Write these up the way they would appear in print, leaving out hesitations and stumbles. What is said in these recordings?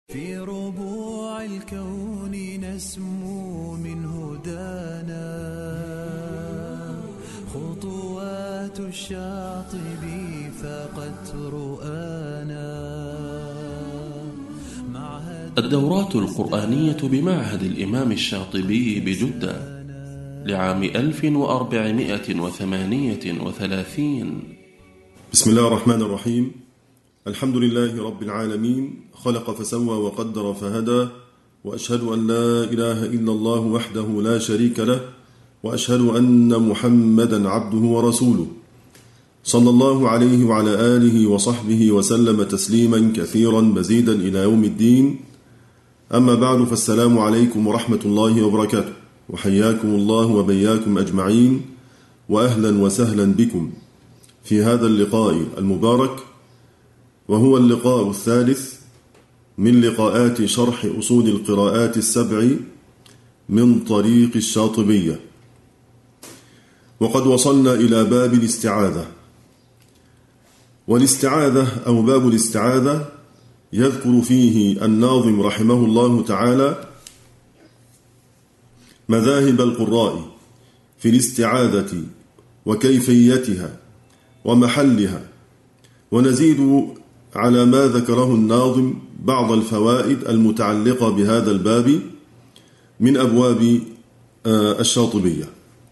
في ربوع الكون نسمو من هدانا خطوات الشاطبي فقد رؤانا. الدورات القرآنية بمعهد الإمام الشاطبي بجدة لعام 1438. بسم الله الرحمن الرحيم. الحمد لله رب العالمين، خلق فسوى وقدر فهدى، وأشهد أن لا إله إلا الله وحده لا شريك له، وأشهد أن محمدا عبده ورسوله، صلى الله عليه وعلى آله وصحبه وسلم تسليما كثيرا مزيدا إلى يوم الدين. أما بعد، فالسلام عليكم ورحمة الله وبركاته، وحياكم الله وبياكم أجمعين، وأهلا وسهلا بكم في هذا اللقاء المبارك، وهو اللقاء الثالث من لقاءات شرح أصول القراءات السبع من طريق الشاطبية. وقد وصلنا إلى باب الاستعاذة. والاستعاذة أو باب الاستعاذة يذكر فيه الناظم رحمه الله تعالى مذاهب القراء في الاستعاذة وكيفيتها ومحلها، ونزيد على ما ذكره الناظم بعض الفوائد المتعلقة بهذا الباب من أبواب الشاطبية.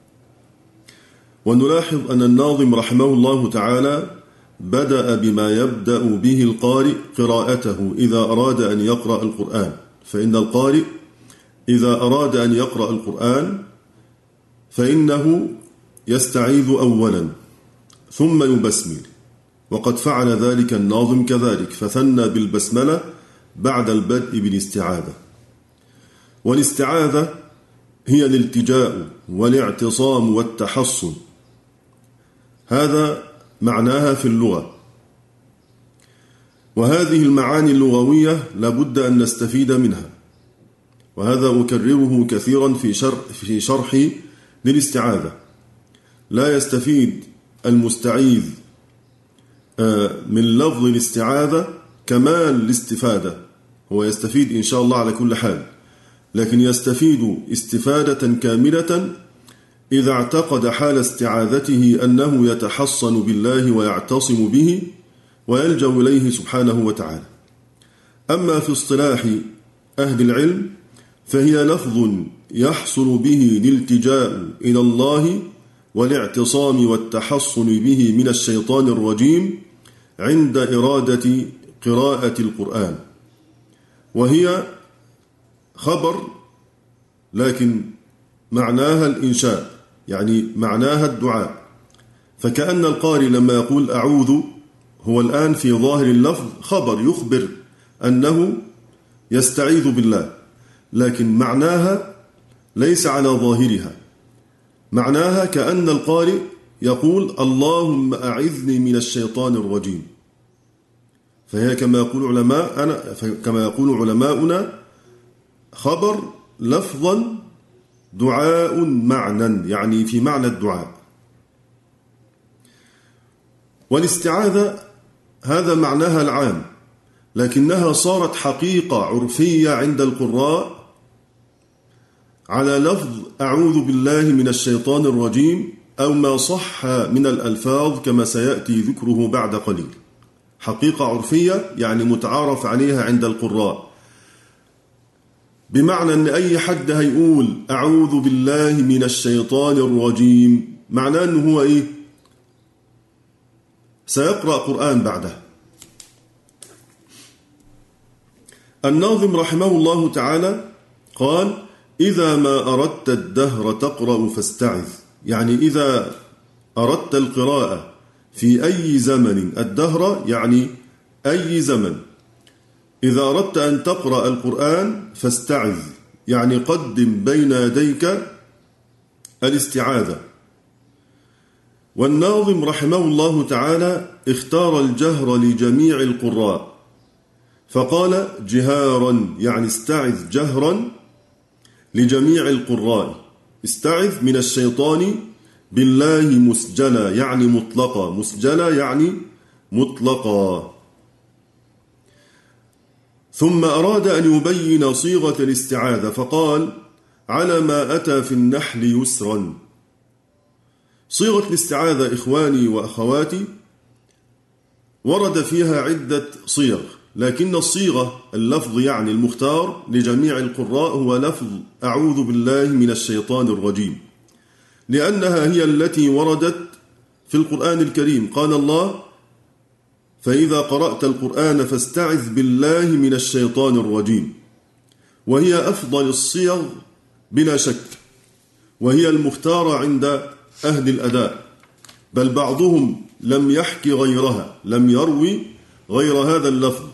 ونلاحظ أن الناظم رحمه الله تعالى بدأ بما يبدأ به القارئ قراءته إذا أراد أن يقرأ القرآن، فإن القارئ إذا أراد أن يقرأ القرآن فإنه يستعيذ أولا ثم يبسمل، وقد فعل ذلك الناظم كذلك، فثنى بالبسملة بعد البدء بالاستعاذة. والاستعاذة هي الالتجاء والاعتصام والتحصن، هذا معناها في اللغة. وهذه المعاني اللغوية لابد أن نستفيد منها، وهذا أكرره كثيرا في شرح للاستعاذة. لا يستفيد المستعيذ من لفظ الاستعاذة كمال الاستفادة، هو يستفيد إن شاء الله على كل حال، لكن يستفيد استفادة كاملة إذا اعتقد حال استعاذته أنه يتحصن بالله ويعتصم به ويلجأ إليه سبحانه وتعالى. أما في اصطلاح أهل العلم فهي لفظ يحصل به الالتجاء إلى الله والاعتصام والتحصن به من الشيطان الرجيم عند إرادة قراءة القرآن، وهي خبر لكن معناها الإنشاء، يعني معناها الدعاء. فكأن القارئ لما يقول أعوذ هو الآن في ظاهر اللفظ خبر يخبر أنه يستعيذ بالله، لكن معناها ليس على ظاهرها. معناها كأن القارئ يقول اللهم أعذني من الشيطان الرجيم. فهي كما يقول علماؤنا خبر لفظا دعاء معنى، يعني في معنى الدعاء. والاستعاذة هذا معناها العام، لكنها صارت حقيقة عرفية عند القراء على لفظ أعوذ بالله من الشيطان الرجيم أو ما صح من الألفاظ كما سيأتي ذكره بعد قليل. حقيقة عرفية يعني متعارف عليها عند القراء، بمعنى أن أي حد هيقول أعوذ بالله من الشيطان الرجيم معناه أنه هو إيه؟ سيقرأ قرآن بعده. الناظم رحمه الله تعالى قال إذا ما أردت الدهر تقرأ فاستعذ، يعني إذا أردت القراءة في أي زمن، الدهر يعني أي زمن، إذا أردت أن تقرأ القرآن فاستعذ، يعني قدم بين يديك الاستعاذة. والناظم رحمه الله تعالى اختار الجهر لجميع القراء، فقال جهارا، يعني استعذ جهرا لجميع القراء. استعذ من الشيطان بالله مسجلا، يعني مطلقا، مسجلا يعني مطلقا. ثم أراد أن يبين صيغة الاستعاذة فقال على ما أتى في النحل يسرا. صيغة الاستعاذة إخواني وأخواتي ورد فيها عدة صيغ، لكن الصيغة اللفظ يعني المختار لجميع القراء هو لفظ أعوذ بالله من الشيطان الرجيم، لأنها هي التي وردت في القرآن الكريم. قال الله فإذا قرأت القرآن فاستعذ بالله من الشيطان الرجيم، وهي أفضل الصيغ بلا شك، وهي المختارة عند أهل الأداء، بل بعضهم لم يحكي غيرها، لم يروي غير هذا اللفظ.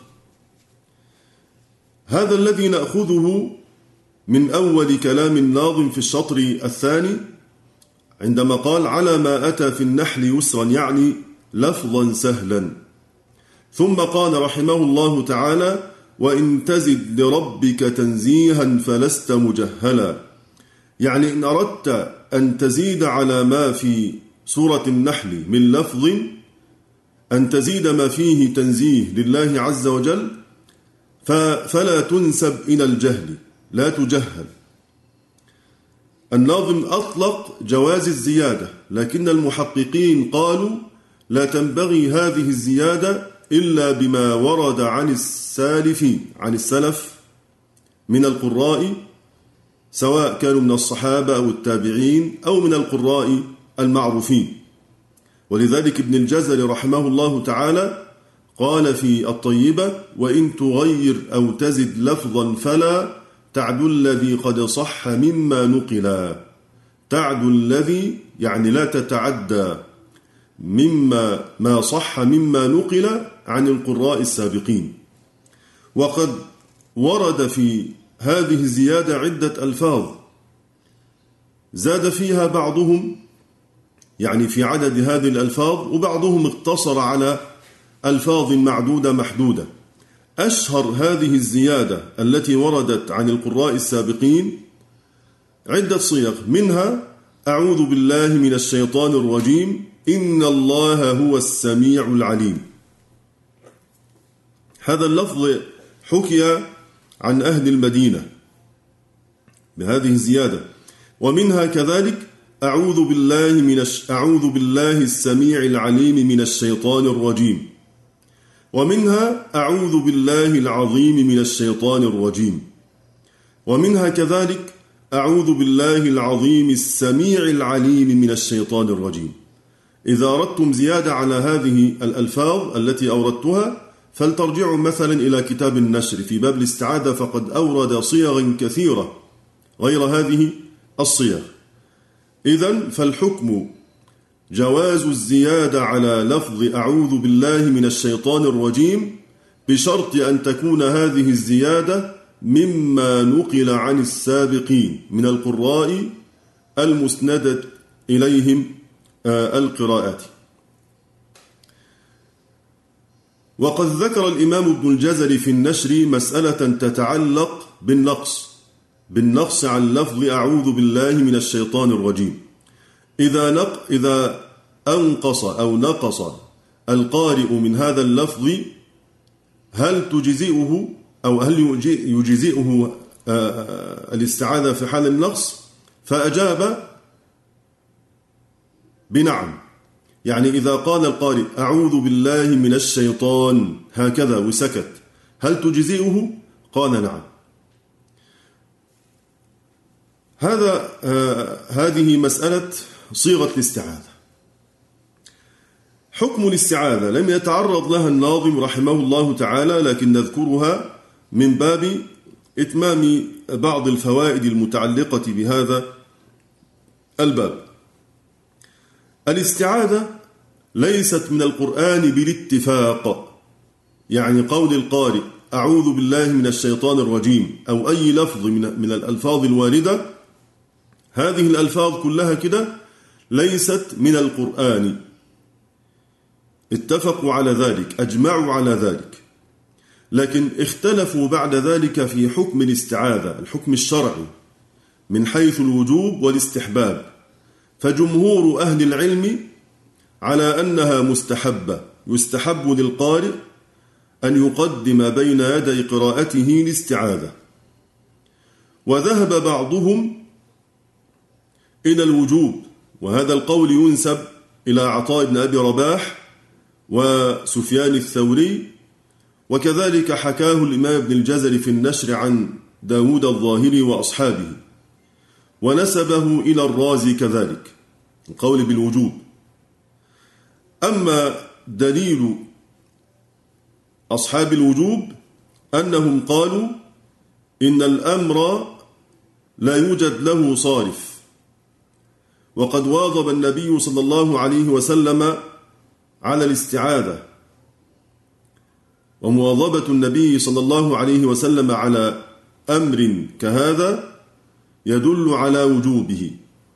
هذا الذي نأخذه من أول كلام الناظم في الشطر الثاني عندما قال على ما أتى في النحل يسرا، يعني لفظا سهلا. ثم قال رحمه الله تعالى وإن تزد لربك تنزيها فلست مجهلا، يعني إن أردت أن تزيد على ما في سورة النحل من لفظ، أن تزيد ما فيه تنزيه لله عز وجل، فلا تنسب إلى الجهل، لا تجهل. الناظم أطلق جواز الزيادة، لكن المحققين قالوا لا تنبغي هذه الزيادة إلا بما ورد عن السالفين، عن السلف من القراء، سواء كانوا من الصحابة أو التابعين أو من القراء المعروفين. ولذلك ابن الجزري رحمه الله تعالى قال في الطيبة وإن تغير أو تزد لفظا فلا تعد الذي قد صح مما نقلا. تعد الذي يعني لا تتعدى ما صح مما نقل عن القراء السابقين. وقد ورد في هذه الزيادة عدة ألفاظ زاد فيها بعضهم يعني في عدد هذه الألفاظ، وبعضهم اقتصر على ألفاظ معدودة محدودة. أشهر هذه الزيادة التي وردت عن القراء السابقين عدة صيغ، منها أعوذ بالله من الشيطان الرجيم إن الله هو السميع العليم. هذا اللفظ حكي عن أهل المدينة بهذه الزيادة. ومنها كذلك أعوذ بالله السميع العليم من الشيطان الرجيم. ومنها أعوذ بالله العظيم من الشيطان الرجيم. ومنها كذلك أعوذ بالله العظيم السميع العليم من الشيطان الرجيم. إذا أردتم زيادة على هذه الألفاظ التي أوردتها فلترجعوا مثلا إلى كتاب النشر في باب الاستعاذة، فقد أورد صيغ كثيرة غير هذه الصيغ. إذن فالحكم جواز الزيادة على لفظ أعوذ بالله من الشيطان الرجيم بشرط أن تكون هذه الزيادة مما نقل عن السابقين من القراء المسندة إليهم القراءات. وقد ذكر الإمام ابن الجزري في النشر مسألة تتعلق بالنقص عن لفظ أعوذ بالله من الشيطان الرجيم. إذا أنقص أو نقص القارئ من هذا اللفظ هل تجزئه أو هل يجزئه الاستعاذة في حال النقص؟ فأجاب بنعم. يعني إذا قال القارئ أعوذ بالله من الشيطان هكذا وسكت هل تجزئه؟ قال نعم. هذه مسألة صيغة الاستعاذة. حكم الاستعاذة لم يتعرض لها الناظم رحمه الله تعالى، لكن نذكرها من باب إتمام بعض الفوائد المتعلقة بهذا الباب. الاستعاذة ليست من القرآن بالاتفاق، يعني قول القارئ أعوذ بالله من الشيطان الرجيم أو أي لفظ من الألفاظ الواردة، هذه الألفاظ كلها كده ليست من القرآن. اتفقوا على ذلك، أجمعوا على ذلك، لكن اختلفوا بعد ذلك في حكم الاستعاذة، الحكم الشرعي من حيث الوجوب والاستحباب. فجمهور أهل العلم على أنها مستحبة، يستحب للقارئ أن يقدم بين يدي قراءته الاستعاذة. وذهب بعضهم إلى الوجوب، وهذا القول ينسب إلى عطاء بن أبي رباح وسفيان الثوري، وكذلك حكاه الإمام ابن الجزري في النشر عن داود الظاهري وأصحابه، ونسبه إلى الرازي كذلك القول بالوجوب. أما دليل أصحاب الوجوب أنهم قالوا إن الأمر لا يوجد له صارف، وقد واظب النبي صلى الله عليه وسلم على الاستعاذة، ومواظبة النبي صلى الله عليه وسلم على أمر كهذا يدل على وجوبه.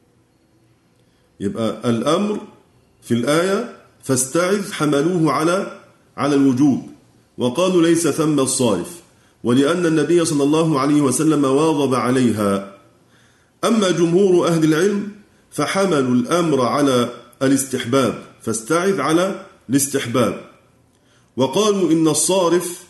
يبقى الأمر في الآية فاستعذ حملوه على الوجوب، وقالوا ليس ثم الصارف، ولأن النبي صلى الله عليه وسلم واظب عليها. أما جمهور أهل العلم فحملوا الأمر على الاستحباب، فاستعذ على الاستحباب، وقالوا إن الصارف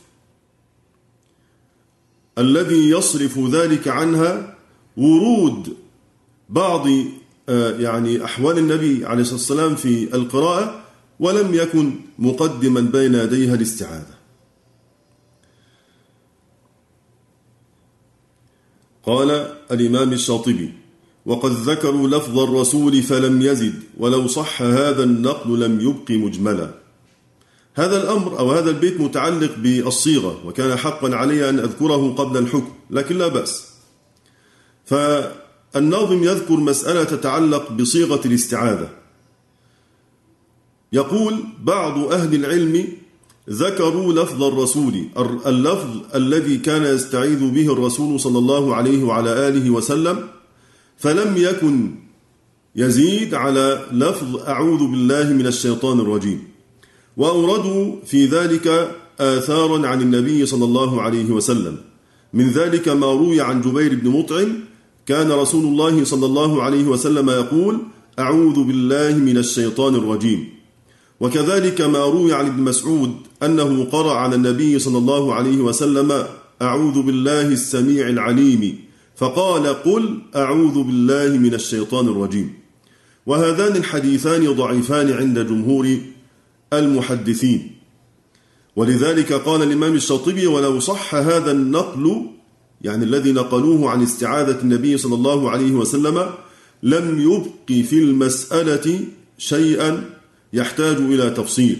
الذي يصرف ذلك عنها ورود بعض يعني أحوال النبي عليه الصلاة والسلام في القراءة، ولم يكن مقدما بين يديها الاستعاذة. قال الإمام الشاطبي: وقد ذكروا لفظ الرسول فلم يزد، ولو صح هذا النقل لم يبق مجملا. هذا الأمر أو هذا البيت متعلق بالصيغة، وكان حقا علي أن أذكره قبل الحكم، لكن لا بأس. فالناظم يذكر مسألة تتعلق بصيغة الاستعاذة. يقول: بعض أهل العلم ذكروا لفظ الرسول، اللفظ الذي كان يستعيذ به الرسول صلى الله عليه وعلى آله وسلم، فلم يكن يزيد على لفظ أعوذ بالله من الشيطان الرجيم، وأوردوا في ذلك آثارا عن النبي صلى الله عليه وسلم. من ذلك ما روي عن جبير بن مطعم: كان رسول الله صلى الله عليه وسلم يقول: أعوذ بالله من الشيطان الرجيم. وكذلك ما روي عن ابن مسعود أنه قرأ على النبي صلى الله عليه وسلم: أعوذ بالله السميع العليم، فقال: قل أعوذ بالله من الشيطان الرجيم. وهذان الحديثان ضعيفان عند جمهور المحدثين، ولذلك قال الإمام الشاطبي: ولو صح هذا النقل، يعني الذي نقلوه عن استعاذة النبي صلى الله عليه وسلم، لم يبق في المسألة شيئا يحتاج إلى تفصيل.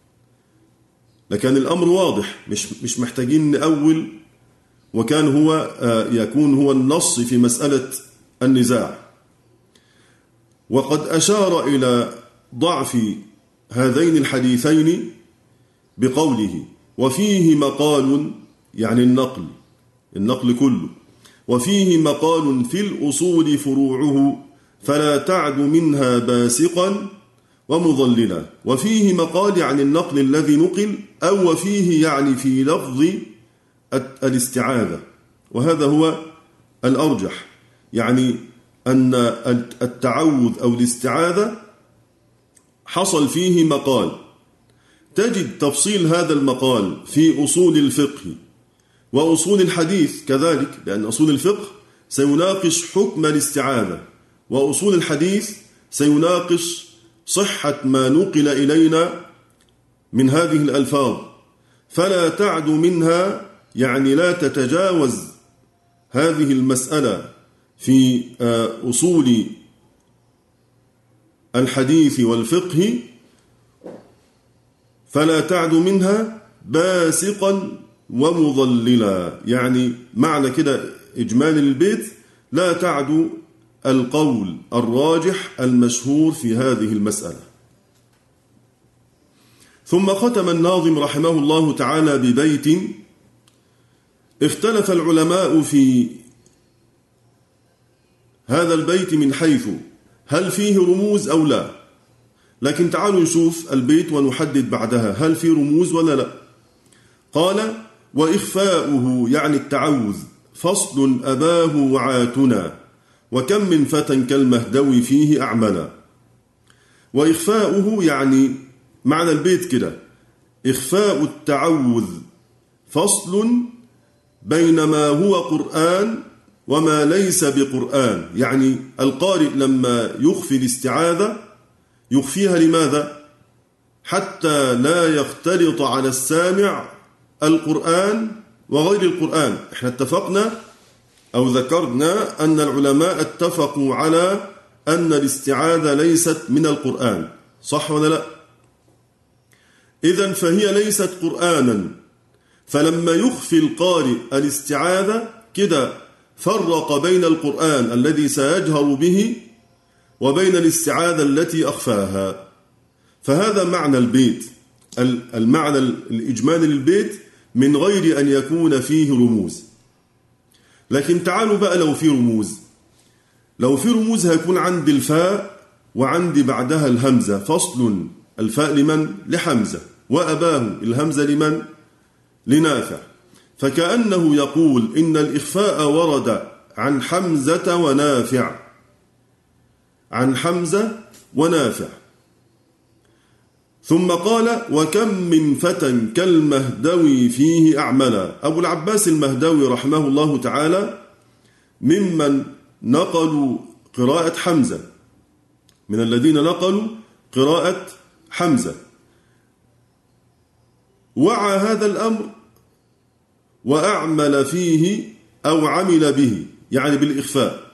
لكن الأمر واضح، مش محتاجين نأول، وكان يكون هو النص في مسألة النزاع. وقد أشار إلى ضعف هذين الحديثين بقوله: وفيه مقال، يعني النقل كله، وفيه مقال في الأصول فروعه، فلا تعد منها باسقا ومضللا. وفيه مقال يعني النقل الذي نقل، أو وفيه يعني في لفظ الاستعاذة، وهذا هو الأرجح، يعني أن التعوذ أو الاستعاذة حصل فيه مقال. تجد تفصيل هذا المقال في أصول الفقه وأصول الحديث كذلك، لأن أصول الفقه سيناقش حكم الاستعاذة، وأصول الحديث سيناقش صحة ما نقل إلينا من هذه الألفاظ. فلا تعد منها، يعني لا تتجاوز هذه المسألة في أصول الحديث والفقه، فلا تعد منها باسقا ومضللا. يعني معنى كده إجمال البيت: لا تعد القول الراجح المشهور في هذه المسألة. ثم ختم الناظم رحمه الله تعالى ببيت اختلف العلماء في هذا البيت من حيث هل فيه رموز أو لا، لكن تعالوا نشوف البيت ونحدد بعدها هل فيه رموز ولا لا. قال: وإخفاؤه يعني التعوذ فصل أباه وعاتنا، وكم من فتى كالمهدوي فيه أعملا. وإخفاؤه يعني معنى البيت كده: إخفاء التعوذ فصل بين ما هو قرآن وما ليس بقرآن. يعني القارئ لما يخفي الاستعاذة يخفيها لماذا؟ حتى لا يختلط على السامع القرآن وغير القرآن. احنا اتفقنا أو ذكرنا أن العلماء اتفقوا على أن الاستعاذة ليست من القرآن، صح ولا لا؟ إذن فهي ليست قرآنا، فلما يخفي القارئ الاستعاذة كده فرق بين القرآن الذي سيجهر به وبين الاستعاذة التي أخفاها. فهذا معنى البيت، المعنى الإجمالي للبيت من غير أن يكون فيه رموز. لكن تعالوا بقى لو في رموز هيكون عندي الفاء وعندي بعدها الهمزة. فصل الفاء لمن؟ لحمزة، وأباه الهمزة لمن؟ لنافع. فكأنه يقول إن الإخفاء ورد عن حمزة ونافع، عن حمزة ونافع. ثم قال وكم من فتى كالمهدوي فيه أعملا. أبو العباس المهدوي رحمه الله تعالى ممن نقلوا قراءة حمزة، من الذين نقلوا قراءة حمزة، وعى هذا الأمر وأعمل فيه أو عمل به، يعني بالإخفاء.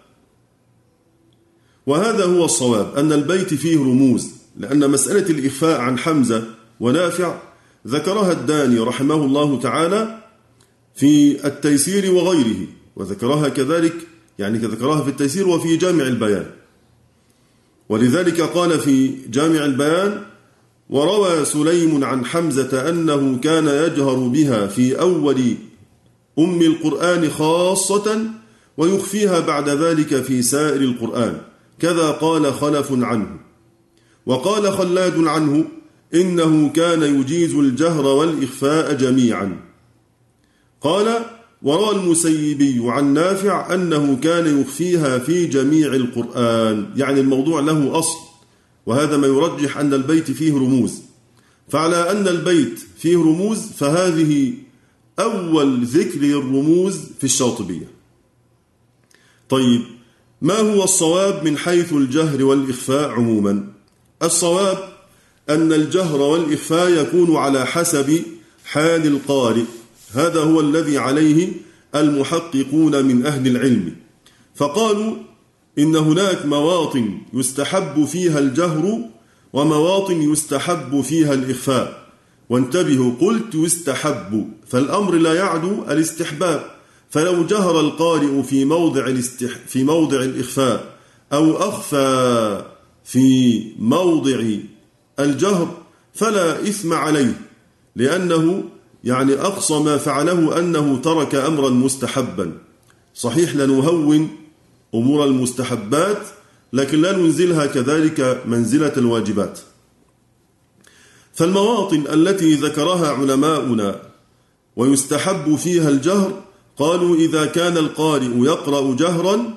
وهذا هو الصواب، أن البيت فيه رموز، لأن مسألة الإخفاء عن حمزة ونافع ذكرها الداني رحمه الله تعالى في التيسير وغيره، وذكرها كذلك يعني ذكرها في التيسير وفي جامع البيان. ولذلك قال في جامع البيان وروى سليم عن حمزة أنه كان يجهر بها في أول أم القرآن خاصة ويخفيها بعد ذلك في سائر القرآن، كذا قال خلف عنه. وقال خلاد عنه إنه كان يجيز الجهر والإخفاء جميعا. قال وروى المسيبي عن نافع أنه كان يخفيها في جميع القرآن، يعني الموضوع له أصل، وهذا ما يرجح أن البيت فيه رموز. فعلى أن البيت فيه رموز فهذه أول ذكر الرموز في الشاطبية. طيب، ما هو الصواب من حيث الجهر والإخفاء عموما؟ الصواب أن الجهر والإخفاء يكون على حسب حال القارئ، هذا هو الذي عليه المحققون من أهل العلم. فقالوا إن هناك مواطن يستحب فيها الجهر ومواطن يستحب فيها الإخفاء. وانتبهوا، قلت يستحب، فالأمر لا يعدو الاستحباب. فلو جهر القارئ في موضع الإخفاء أو أخفى في موضع الجهر فلا إثم عليه، لأنه يعني أقصى ما فعله أنه ترك أمرا مستحبا. صحيح لنهون أمور المستحبات، لكن لا ننزلها كذلك منزلة الواجبات. فالمواطن التي ذكرها علماؤنا ويستحب فيها الجهر، قالوا إذا كان القارئ يقرأ جهرا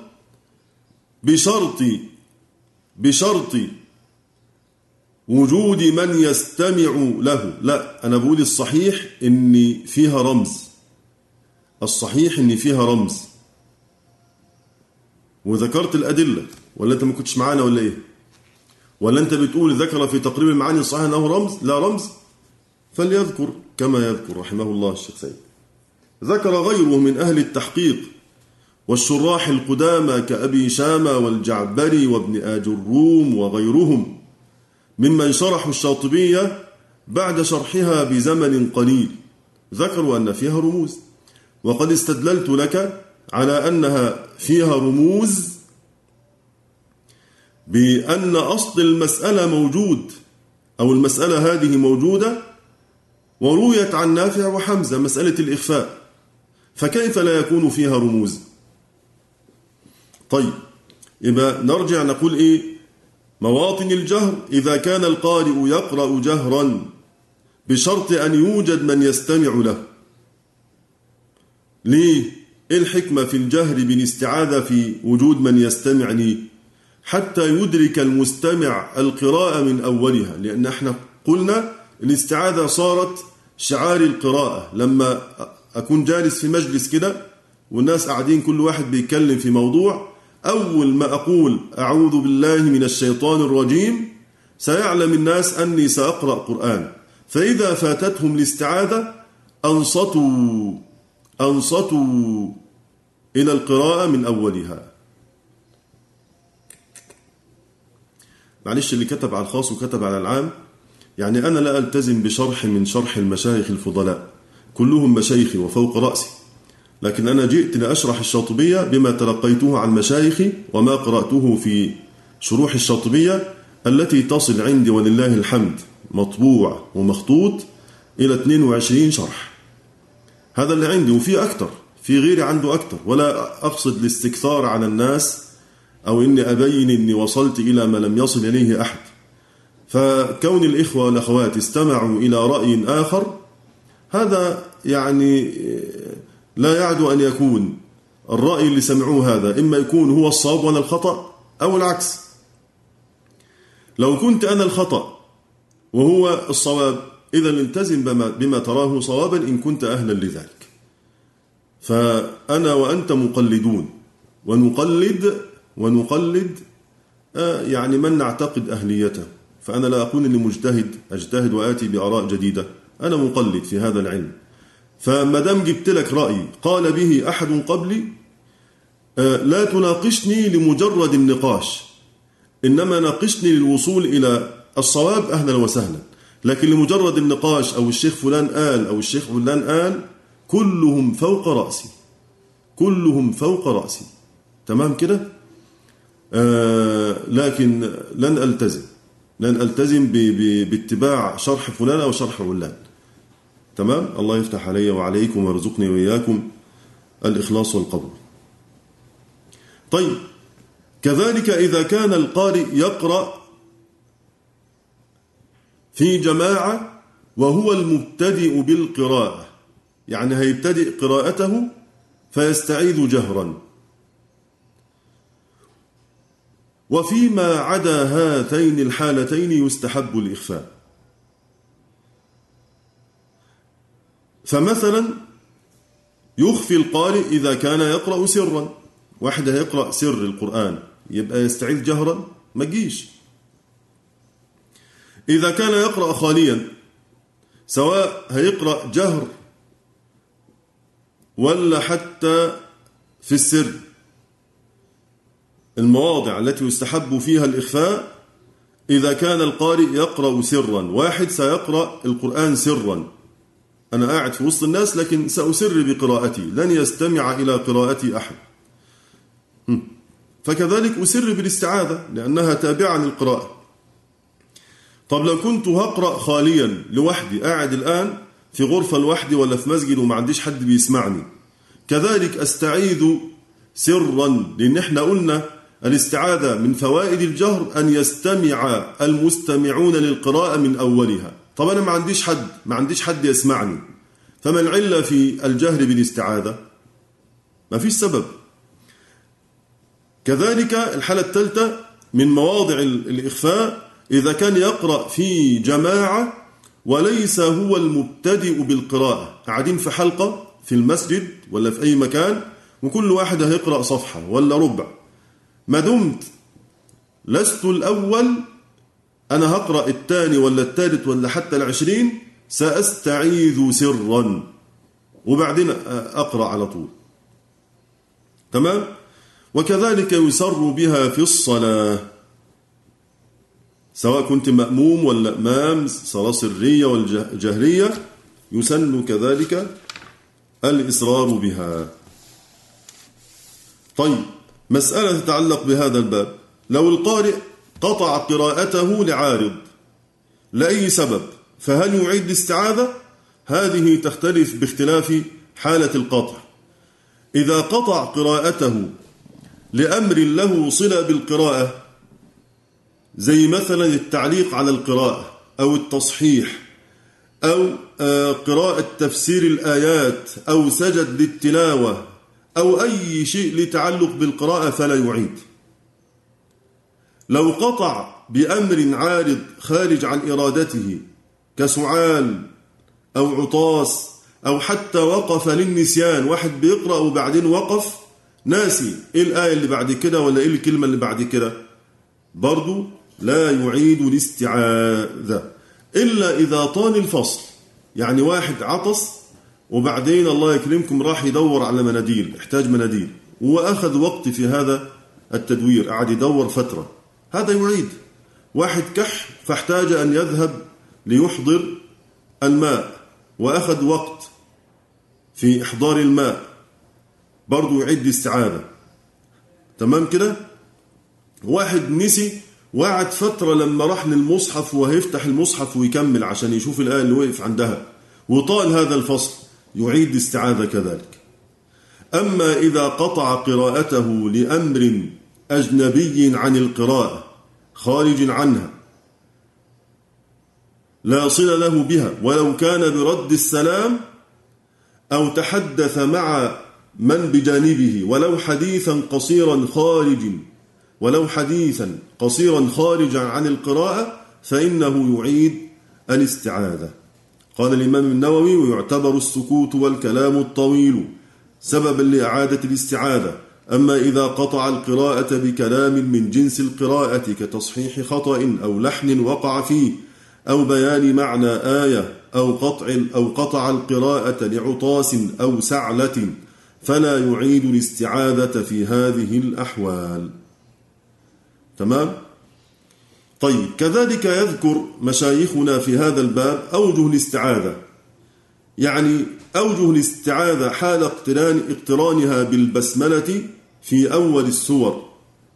بشرط وجود من يستمع له. لا، أنا بقول الصحيح إن فيها رمز، الصحيح إن فيها رمز، وذكرت الأدلة. ولا أنت ما كنتش معانا ولا إيه؟ ولا أنت بتقول ذكر في تقريب المعاني الصحيح أنه رمز؟ لا رمز، فليذكر كما يذكر رحمه الله الشيخ سيد. ذكر غيره من أهل التحقيق والشراح القدامى كأبي شامة والجعبري وابن آج الروم وغيرهم ممن شرحوا الشاطبية بعد شرحها بزمن قليل، ذكروا أن فيها رموز. وقد استدللت لك على أنها فيها رموز بأن أصل المسألة موجود، أو المسألة هذه موجودة ورويت عن نافع وحمزة، مسألة الإخفاء، فكيف لا يكون فيها رموز؟ طيب، يبقى نرجع نقول إيه؟ مواطن الجهر إذا كان القارئ يقرأ جهرا بشرط أن يوجد من يستمع له. ليه؟ إيه الحكمة في الجهر بالاستعاذة في وجود من يستمع لي؟ حتى يدرك المستمع القراءة من أولها، لأن احنا قلنا الاستعاذة صارت شعار القراءة. لما أكون جالس في مجلس كده والناس قاعدين كل واحد بيتكلم في موضوع، أول ما أقول أعوذ بالله من الشيطان الرجيم سيعلم الناس أني سأقرأ قرآن، فإذا فاتتهم الاستعاذة أنصتوا إلى القراءة من أولها. معلش اللي كتب على الخاص وكتب على العام، يعني أنا لا ألتزم بشرح من شرح المشايخ الفضلاء، كلهم مشايخي وفوق رأسي، لكن أنا جئت لأشرح الشاطبية بما تلقيته عن مشايخي وما قرأته في شروح الشاطبية التي تصل عندي ولله الحمد مطبوع ومخطوط إلى 22 شرح. هذا اللي عندي، وفي أكتر، في غيري عنده أكتر، ولا أقصد الاستكثار على الناس أو إني أبين إني وصلت إلى ما لم يصل إليه أحد. فكون الإخوة والأخوات استمعوا إلى رأي آخر هذا يعني لا يعدو أن يكون الرأي اللي سمعوه هذا إما يكون هو الصواب وأنا الخطأ أو العكس. لو كنت أنا الخطأ وهو الصواب إذا التزم بما تراه صوابا إن كنت أهلا لذلك. فأنا وأنت مقلدون، ونقلد يعني من نعتقد أهليته. فأنا لا أقول أني مجتهد أجتهد وآتي بآراء جديدة، أنا مقلد في هذا العلم. فما دام جبت لك رأي قال به أحد قبلي لا تناقشني لمجرد النقاش، إنما ناقشني للوصول إلى الصواب أهلا وسهلا. لكن لمجرد النقاش أو الشيخ فلان قال أو الشيخ فلان قال، كلهم فوق رأسي، كلهم فوق رأسي، تمام كده؟ لكن لن ألتزم باتباع شرح فلان أو شرح فلان. تمام؟ الله يفتح علي وعليكم ويرزقني وإياكم الإخلاص والقبول. طيب، كذلك إذا كان القارئ يقرأ في جماعة وهو المبتدئ بالقراءة، يعني هيبتدئ قراءته فيستعيذ جهرا، وفيما عدا هاتين الحالتين يستحب الإخفاء. فمثلا يخفي القارئ إذا كان يقرأ سرا، واحد هيقرأ سر القرآن يبقى يستعيذ جهرا ما تجيش. إذا كان يقرأ خاليا سواء هيقرأ جهر ولا حتى في السر، المواضع التي يستحب فيها الإخفاء إذا كان القارئ يقرأ سرا. واحد سيقرأ القرآن سرا، أنا قاعد في وسط الناس لكن سأسر بقراءتي، لن يستمع إلى قراءتي أحد، فكذلك أسر بالاستعاذة لأنها تابعة للقراءة. طب لو كنت هقرأ خاليا لوحدي، قاعد الآن في غرفة لوحدي ولا في مسجد وما عنديش حد بيسمعني، كذلك أستعيذ سرا، لأن احنا قلنا الاستعاذة من فوائد الجهر أن يستمع المستمعون للقراءة من أولها. طب أنا ما عنديش حد يسمعني، فما العلة في الجهر بالاستعاذة؟ ما فيش سبب. كذلك الحالة الثالثة من مواضع الإخفاء إذا كان يقرأ في جماعة وليس هو المبتدئ بالقراءة، قاعدين في حلقة في المسجد ولا في أي مكان وكل واحد هيقرأ صفحة ولا ربع، ما دمت لست الأول أنا هقرأ الثاني ولا الثالث ولا حتى 20 سأستعيذ سرا وبعدين أقرأ على طول. تمام؟ وكذلك يسر بها في الصلاة، سواء كنت مأموم ولا إمام، صلاة سرية والجهرية يسن كذلك الإسرار بها. طيب، مسألة تتعلق بهذا الباب، لو القارئ قطع قراءته لعارض لأي سبب فهل يعيد الاستعاذة؟ هذه تختلف باختلاف حالة القطع. إذا قطع قراءته لأمر له صلة بالقراءة زي مثلا التعليق على القراءة أو التصحيح أو قراءة تفسير الآيات أو سجد للتلاوة أو أي شيء لتعلق بالقراءة فلا يعيد. لو قطع بأمر عارض خارج عن إرادته كسعال أو عطاس، أو حتى وقف للنسيان، واحد بيقرأ وبعدين وقف ناسي إيه الآية اللي بعد كده ولا إيه الكلمة اللي بعد كده، برضو لا يعيد الاستعاذة إلا إذا طال الفصل. يعني واحد عطس وبعدين الله يكرمكم راح يدور على مناديل، احتاج مناديل وأخذ وقت في هذا التدوير، قعد يدور فترة، هذا يعيد. واحد كح فاحتاج أن يذهب ليحضر الماء وأخذ وقت في إحضار الماء، برضو يعيد الاستعاذة. تمام كده؟ واحد نسي وقعد فترة لما راح للمصحف وهيفتح المصحف ويكمل عشان يشوف الآية اللي وقف عندها وطال هذا الفصل، يعيد الاستعاذة كذلك. أما إذا قطع قراءته لأمر أجنبي عن القراءة خارج عنها لا صلة له بها، ولو كان برد السلام أو تحدث مع من بجانبه، ولو حديثا قصيرا خارجا عن القراءة، فإنه يعيد الاستعاذة. قال الإمام النووي: ويعتبر السكوت والكلام الطويل سببا لإعادة الاستعاذة. أما إذا قطع القراءة بكلام من جنس القراءة كتصحيح خطأ أو لحن وقع فيه أو بيان معنى آية أو قطع القراءة لعطاس أو سعلة، فلا يعيد الاستعاذة في هذه الأحوال. تمام؟ طيب، كذلك يذكر مشايخنا في هذا الباب أوجه الاستعاذة، يعني أوجه الاستعاذة حال اقترانها بالبسملة في أول السور.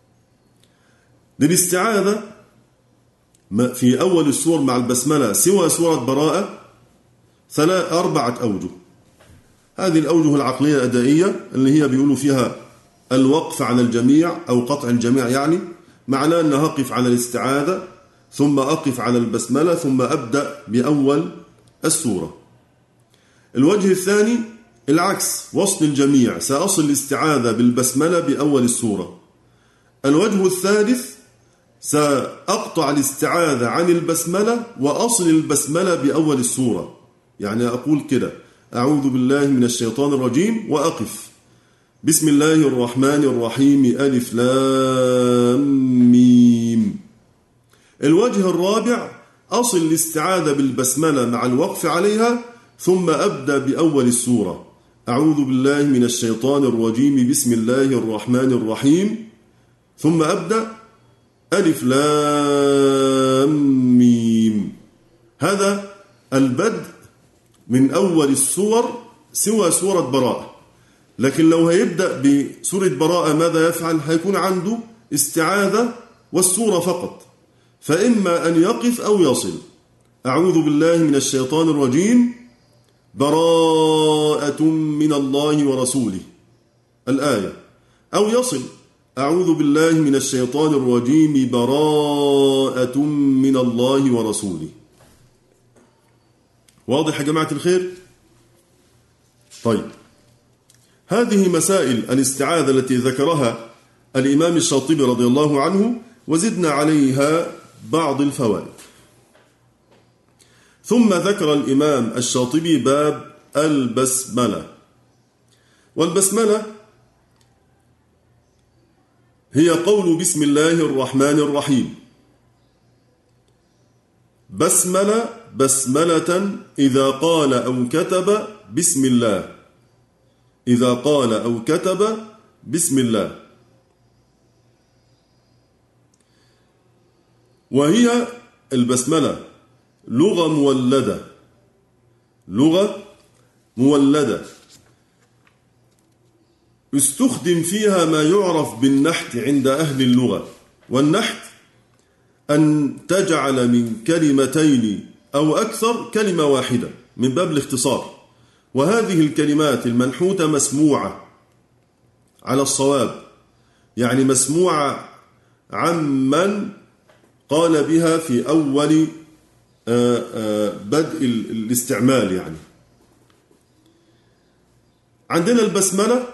للاستعاذة في أول السور مع البسملة سوى سورة براءة 4 أوجه. هذه الأوجه العقلية الأدائية اللي هي بيقولوا فيها الوقف على الجميع أو قطع الجميع، يعني معناه أن أقف على الاستعاذة ثم أقف على البسملة ثم أبدأ بأول السورة. الوجه الثاني العكس، وصل الجميع، سأصل الاستعاذة بالبسملة بأول السورة. الوجه الثالث سأقطع الاستعاذة عن البسملة وأصل البسملة بأول السورة، يعني أقول كده: أعوذ بالله من الشيطان الرجيم وأقف بسم الله الرحمن الرحيم ألف لام ميم. الوجه الرابع أصل الاستعاذة بالبسملة مع الوقف عليها ثم أبدأ بأول السورة: أعوذ بالله من الشيطان الرجيم بسم الله الرحمن الرحيم، ثم أبدأ ألف لام ميم. هذا البدء من أول السور سوى سورة براءة. لكن لو هيبدأ بسورة براءة ماذا يفعل؟ هيكون عنده استعاذة والسورة فقط، فإما أن يقف أو يصل: أعوذ بالله من الشيطان الرجيم براءة من الله ورسوله الآية، أو يصل: أعوذ بالله من الشيطان الرجيم براءة من الله ورسوله. واضح يا جماعة الخير؟ طيب، هذه مسائل الاستعاذة التي ذكرها الإمام الشاطبي رضي الله عنه، وزدنا عليها بعض الفوائد. ثم ذكر الإمام الشاطبي باب البسملة. والبسملة هي قول بسم الله الرحمن الرحيم. بسملة إذا قال أو كتب بسم الله، إذا قال أو كتب بسم الله. وهي البسملة لغة مولدة استخدم فيها ما يعرف بالنحت عند أهل اللغة. والنحت أن تجعل من كلمتين أو أكثر كلمة واحدة من باب الاختصار، وهذه الكلمات المنحوتة مسموعة على الصواب، يعني مسموعة عمن قال بها في أول بدء الاستعمال. يعني عندنا البسملة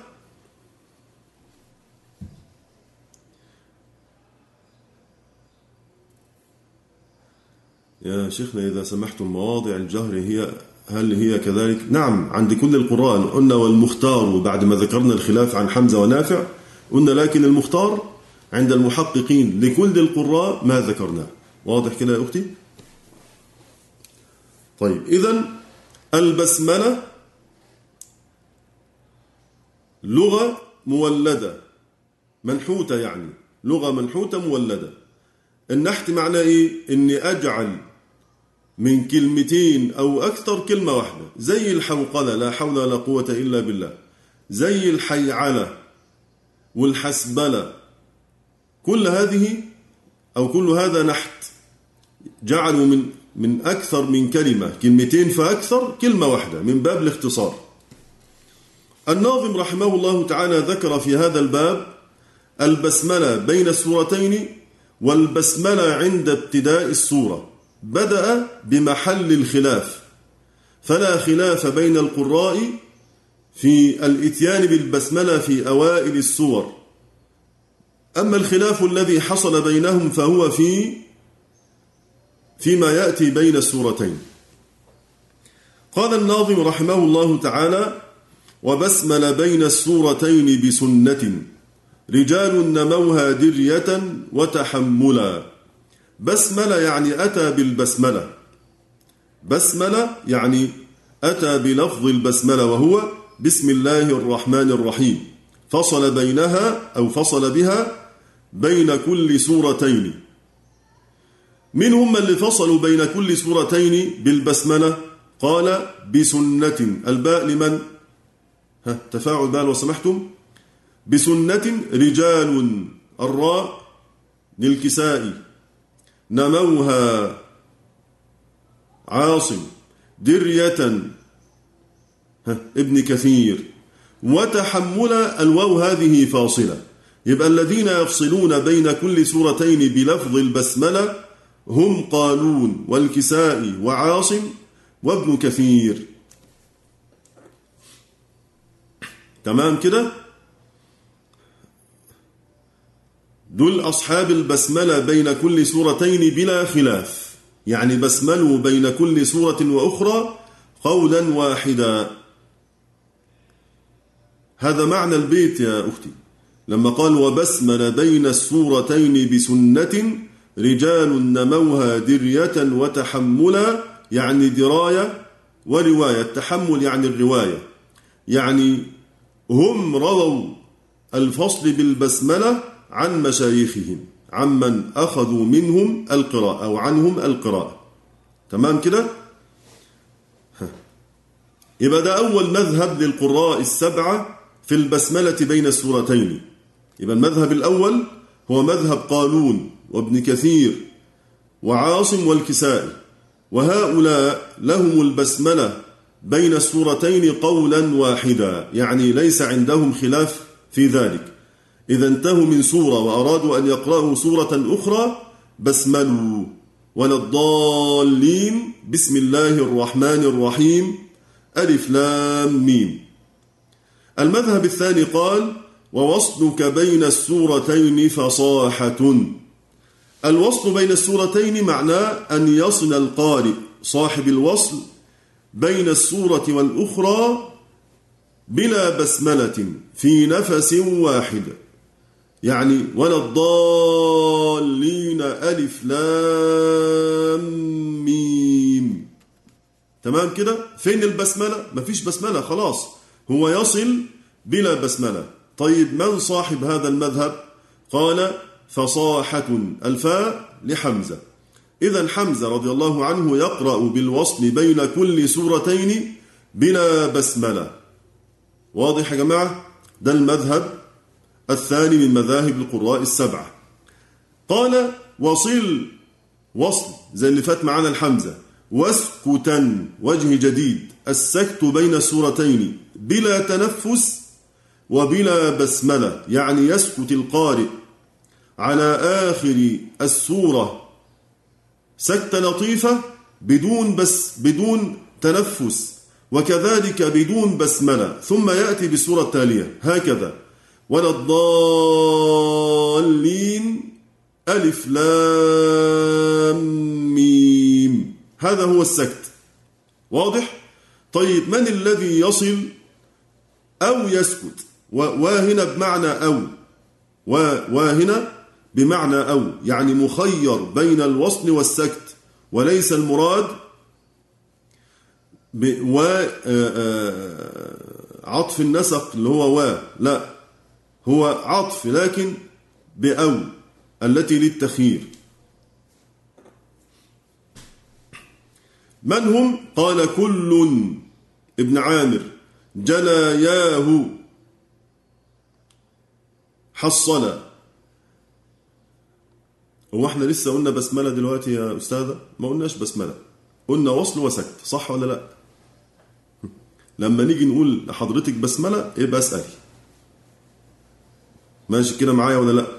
يا شيخنا إذا سمحتم مواضع الجهر هل هي كذلك؟ نعم، عند كل القراء قلنا والمختار، بعد ما ذكرنا الخلاف عن حمزة ونافع قلنا لكن المختار عند المحققين لكل القراء ما ذكرناه. واضح كده يا أختي؟ طيب، إذن البسملة لغة مولدة منحوتة، يعني لغة منحوتة مولدة. النحت معناه إيه؟ إني أجعل من كلمتين أو أكثر كلمة واحدة، زي الحوقلة لا حول ولا قوة إلا بالله، زي الحيعلة والحسبلة، كل هذه أو كل هذا نحت، جعلوا من أكثر من كلمة، كلمتين فأكثر كلمة واحدة من باب الاختصار. الناظم رحمه الله تعالى ذكر في هذا الباب البسملة بين السورتين والبسملة عند ابتداء السورة. بدأ بمحل الخلاف، فلا خلاف بين القراء في الإتيان بالبسملة في أوائل السور. أما الخلاف الذي حصل بينهم فهو فيما يأتي بين السورتين. قال الناظم رحمه الله تعالى: وبسمل بين السورتين بسنة رجال نموها درية وتحملا. بسملة يعني أتى بالبسملة، بسملة يعني أتى بلفظ البسملة وهو بسم الله الرحمن الرحيم، فصل بينها أو فصل بها بين كل سورتين. من هم اللي فصلوا بين كل سورتين بالبسملة؟ قال بسنة. الباء لمن؟ تفاعل بال وسمحتم. بسنة رجال، الراء للكسائي، نموها عاصم، درية ابن كثير، وتحمل الواو هذه فاصلة. يبقى الذين يفصلون بين كل سورتين بلفظ البسملة هم قالون والكسائي وعاصم وابن كثير. تمام كده؟ دول أصحاب البسملة بين كل سورتين بلا خلاف، يعني بسملوا بين كل سورة وأخرى قولا واحدا. هذا معنى البيت يا أختي لما قال وبسمل بين السورتين بسنة رجال نموها درية وتحملا، يعني دراية ورواية. التحمل يعني الرواية، يعني هم رووا الفصل بالبسملة عن مشايخهم، عمن أخذوا منهم القراءة أو عنهم القراءة. تمام كده؟ يبقى ده أول مذهب للقراء السبعة في البسملة بين السورتين. يبقى المذهب الأول هو مذهب قالون وابن كثير وعاصم والكسائي، وهؤلاء لهم البسملة بين السورتين قولا واحدا، يعني ليس عندهم خلاف في ذلك. إذا انتهوا من سورة وأرادوا أن يقرأوا سورة أخرى بسملوا، ولا الضالين بسم الله الرحمن الرحيم ألف لام ميم. المذهب الثاني قال ووصلك بين السورتين فصاحة. الوصل بين السورتين معناه أن يصل القارئ صاحب الوصل بين السورة والأخرى بلا بسملة في نفس واحد، يعني ولا الضالين ألف لام ميم. تمام كده؟ فين البسملة؟ مفيش بسملة، خلاص هو يصل بلا بسملة. طيب من صاحب هذا المذهب؟ قال فصاحة، الفاء لحمزة. إذن حمزة رضي الله عنه يقرأ بالوصل بين كل سورتين بلا بسملة. واضح يا جماعة؟ ده المذهب الثاني من مذاهب القراء السبعة. قال وصل زي اللي فات معنا الحمزة، واسكتا وجه جديد، السكت بين السورتين بلا تنفس وبلا بسملة، يعني يسكت القارئ على آخر السورة سكتة لطيفة بدون تنفس، وكذلك بدون بسملة، ثم يأتي بالسورة التالية هكذا ولا الضالين ألف لام ميم. هذا هو السكت. واضح؟ طيب من الذي يصل أو يسكت؟ وهنا بمعنى أو، وهنا بمعنى أو، يعني مخير بين الوصل والسكت، وليس المراد عطف النسق اللي هو لا، هو عطف لكن بأو التي للتخيير. من هم؟ قال كل ابن عامر جلاياه حصل. هو احنا لسه قلنا بسملة دلوقتي يا أستاذة؟ ما قلناش بسملة، قلنا وصل وسكت، صح ولا لا؟ لما نيجي نقول لحضرتك بسملة يبقى اسألي. ماشي كده معايا ولا لا؟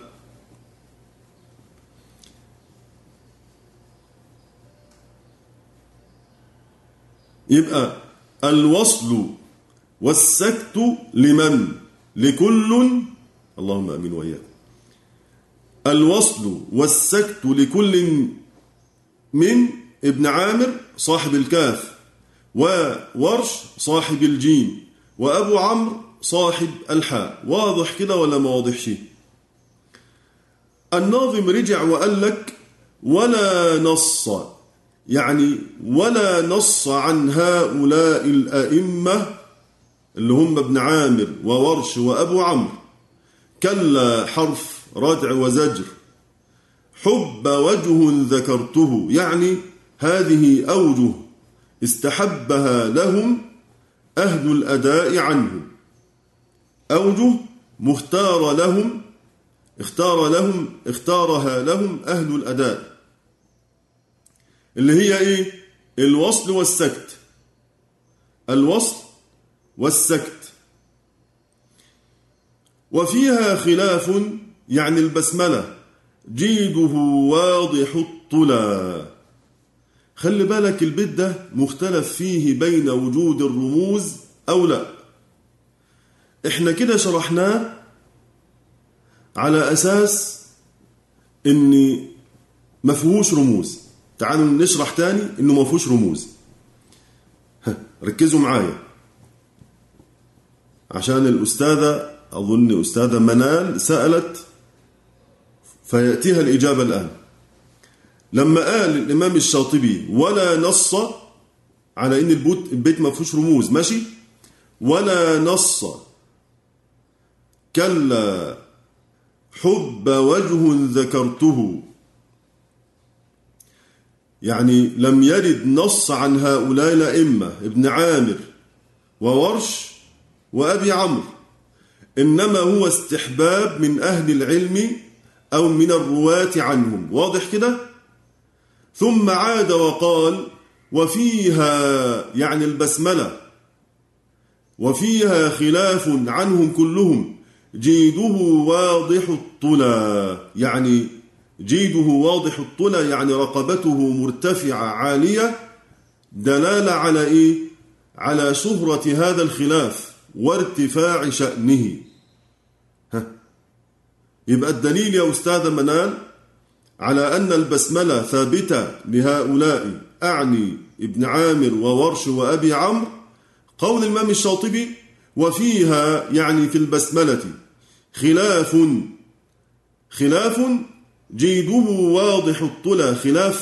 يبقى الوصل والسكت لمن؟ لكل، اللهم امين واياك. الوصل والسكت لكل من ابن عامر صاحب الكاف، وورش صاحب الجيم، وابو عمرو صاحب الحاء. واضح كده ولا ما واضحش؟ الناظم رجع وقال لك ولا نص، يعني ولا نص عن هؤلاء الأئمة اللي هم ابن عامر وورش وأبو عمرو، كلا حرف ردع وزجر، حب وجه ذكرته، يعني هذه أوجه استحبها لهم أهل الأداء عنه، أوجه مختار لهم، اختارها لهم أهل الأداء، اللي هي إيه؟ الوصل والسكت. الوصل والسكت. وفيها خلاف، يعني البسملة جيده واضح الطلا. خلي بالك البيت ده مختلف فيه بين وجود الرموز أو لا. احنا كده شرحناه على أساس إن ما فيهوش رموز. تعالوا نشرح تاني إنه ما فيهوش رموز. ركزوا معايا عشان الأستاذة، أظن أستاذة منال سألت فيأتيها الإجابة الآن. لما قال الإمام الشاطبي ولا نص على إن البيت ما فيهوش رموز، ماشي، ولا نص كلا حب وجه ذكرته، يعني لم يرد نص عن هؤلاء الأئمة ابن عامر وورش وأبي عمرو، إنما هو استحباب من أهل العلم أو من الرواة عنهم. واضح كده؟ ثم عاد وقال وفيها، يعني البسملة، وفيها خلاف عنهم كلهم جيده واضح الطلا، يعني جيده واضح الطلا يعني رقبته مرتفعة عالية، دلالة على إيه؟ على شهرة هذا الخلاف وارتفاع شأنه. يبقى الدليل يا أستاذ منال على أن البسملة ثابتة لهؤلاء، أعني ابن عامر وورش وأبي عمرو، قول الإمام الشاطبي وفيها، يعني في البسملة خلاف جيده واضح الطلا،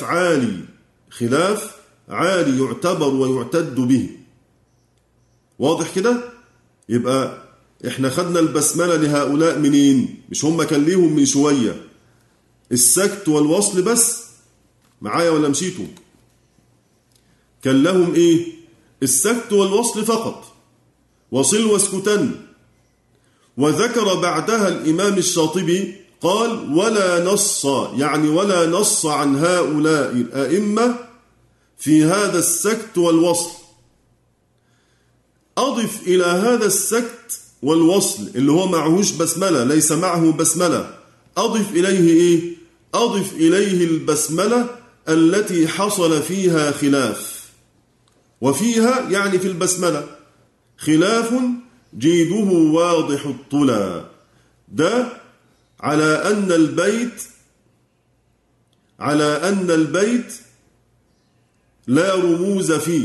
خلاف عالي يعتبر ويعتد به. واضح كده؟ يبقى احنا خدنا البسملة لهؤلاء منين؟ مش هم كان ليهم من شوية السكت والوصل بس؟ معايا ولا مشيتوا؟ كان لهم ايه؟ السكت والوصل فقط، وصل واسكتن. وذكر بعدها الإمام الشاطبي قال ولا نص، يعني ولا نص عن هؤلاء الأئمة في هذا السكت والوصل. أضف إلى هذا السكت والوصل اللي هو معهوش بسملة، ليس معه بسملة، أضف إليه إيه؟ أضف إليه البسملة التي حصل فيها خلاف. وفيها يعني في البسملة خلاف جيده واضح الطلا، ده على أن البيت لا رموز فيه.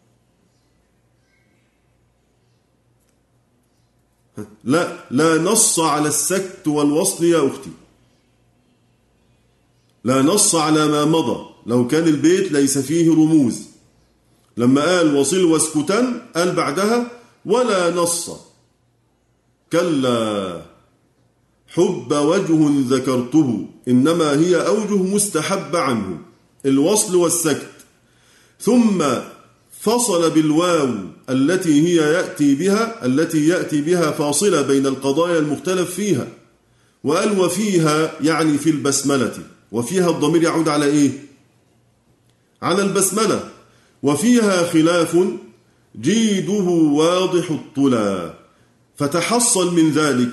لا نص على السكت والوصل يا أختي، لا نص على ما مضى. لو كان البيت ليس فيه رموز، لما قال وصل واسكتن قال بعدها ولا نص. كلا حب وجه ذكرته إنما هي أوجه مستحب عنه، الوصل والسكت. ثم فصل بالواو التي يأتي بها فاصلة بين القضايا المختلف فيها، وقال وفيها يعني في البسملة. وفيها الضمير يعود على إيه؟ على البسملة. وفيها خلاف جيده واضح الطلا. فتحصل من ذلك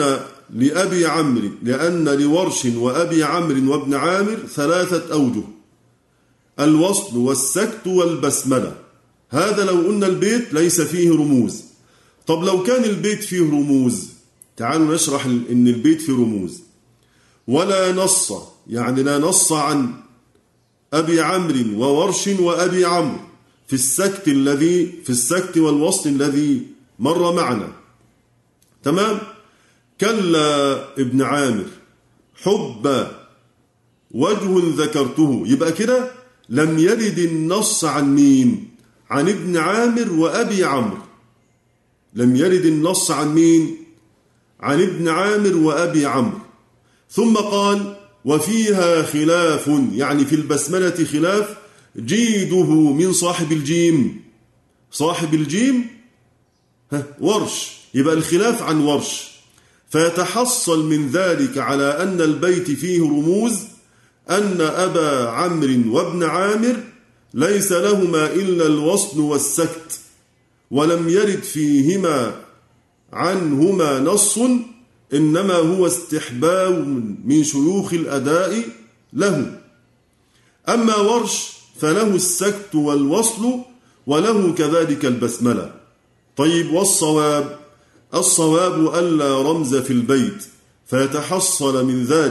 لأن لورش وأبي عمرو وابن عامر 3 أوجه: الوصل والسكت والبسملة. هذا لو قلنا البيت ليس فيه رموز. طب لو كان البيت فيه رموز، تعالوا نشرح إن البيت فيه رموز. ولا نص يعني لا نص عن أبي عمرو وورش وأبي عمرو في السكت والوصل الذي مر معنا. تمام؟ كلا ابن عامر حب وجه ذكرته. يبقى كده لم يرد النص عن مين؟ عن ابن عامر وأبي عمرو. لم يرد النص عن مين؟ عن ابن عامر وأبي عمرو. ثم قال وفيها خلاف، يعني في البسملة خلاف جيده من صاحب الجيم. صاحب الجيم ورش، يبقى الخلاف عن ورش. فيتحصل من ذلك على أن البيت فيه رموز أن أبا عمرو وابن عامر ليس لهما إلا الوصل والسكت، ولم يرد فيهما عنهما نص، إنما هو استحباب من شيوخ الأداء له. أما ورش فله السكت والوصل وله كذلك البسملة. طيب والصواب؟ الصواب ألا رمز في البيت، فيتحصل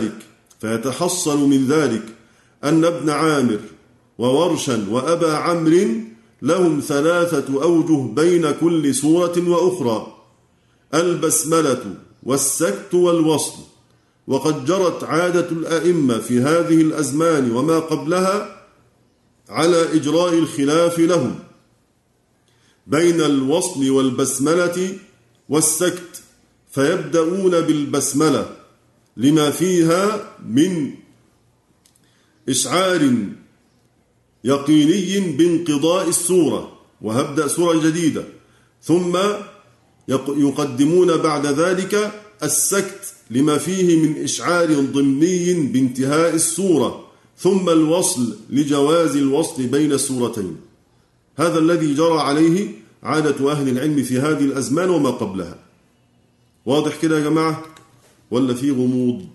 من ذلك أن ابن عامر وورشا وأبا عمرو لهم 3 أوجه بين كل سورة وأخرى: البسملة والسكت والوصل. وقد جرت عادة الأئمة في هذه الأزمان وما قبلها على إجراء الخلاف لهم بين الوصل والبسملة والسكت، فيبدأون بالبسملة لما فيها من إشعار يقيني بانقضاء السورة، وهبدأ سورة جديدة. ثم يقدمون بعد ذلك السكت لما فيه من إشعار ضمني بانتهاء السورة، ثم الوصل لجواز الوصل بين السورتين. هذا الذي جرى عليه عادة أهل العلم في هذه الأزمان وما قبلها. واضح كده يا جماعة ولا في غموض؟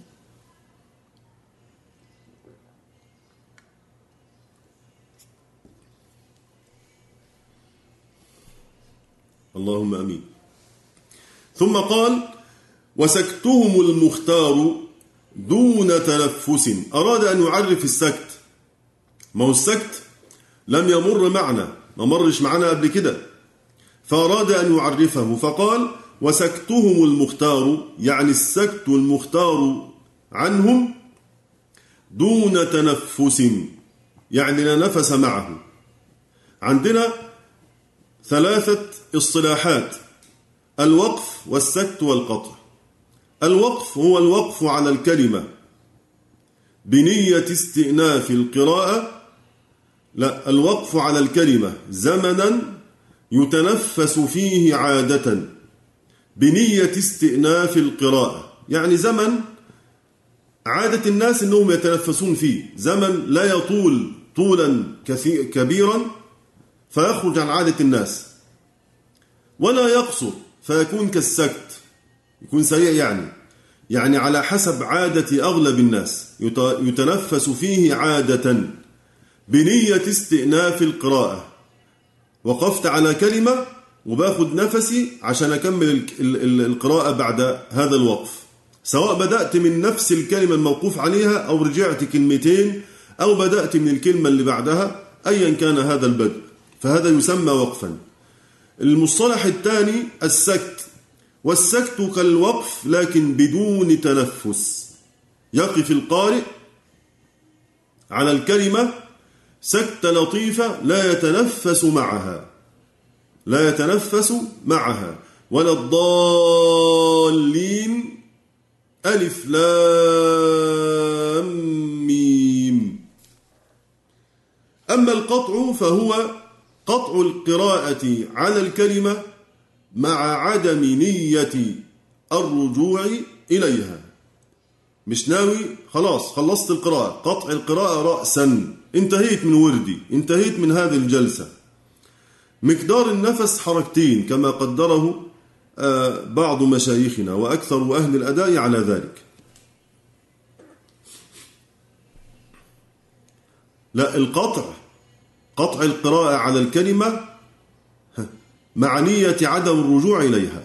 اللهم أمين. ثم قال وسكتهم المختار دون تنفس. أراد أن يعرف السكت. ما هو السكت لم يمر معنا، ما مرش معنا قبل كده، فأراد أن يعرفه فقال وسكتهم المختار، يعني السكت المختار عنهم دون تنفس، يعني لا نفس معه. عندنا 3 اصطلاحات: الوقف والسكت والقطع. الوقف هو الوقف على الكلمة بنية استئناف القراءة، لا، الوقف على الكلمة زمنا يتنفس فيه عادة بنية استئناف القراءة، يعني زمن عادة الناس أنهم يتنفسون فيه، زمن لا يطول طولا كبيرا فيخرج عن عادة الناس، ولا يقصر فيكون كالسكت، يكون سريع، يعني على حسب عادة أغلب الناس، يتنفس فيه عادة بنية استئناف القراءة. وقفت على كلمة وباخد نفسي عشان أكمل القراءة بعد هذا الوقف، سواء بدأت من نفس الكلمة الموقوف عليها أو رجعت كلمتين أو بدأت من الكلمة اللي بعدها، أيا كان هذا البدء، فهذا يسمى وقفا. المصطلح الثاني السكت، والسكت كالوقف لكن بدون تنفس. يقف القارئ على الكلمة سكتة لطيفة لا يتنفس معها، ولا الضالين ألف لام ميم. أما القطع فهو قطع القراءة على الكلمة مع عدم نية الرجوع إليها. مش ناوي، خلاص خلصت القراءة، قطع القراءة رأسا، انتهيت من وردي، انتهيت من هذه الجلسة. مقدار النفس حركتين كما قدره بعض مشايخنا وأكثر أهل الأداء على ذلك. لا، قطع القراءة على الكلمة مع نية عدم الرجوع إليها.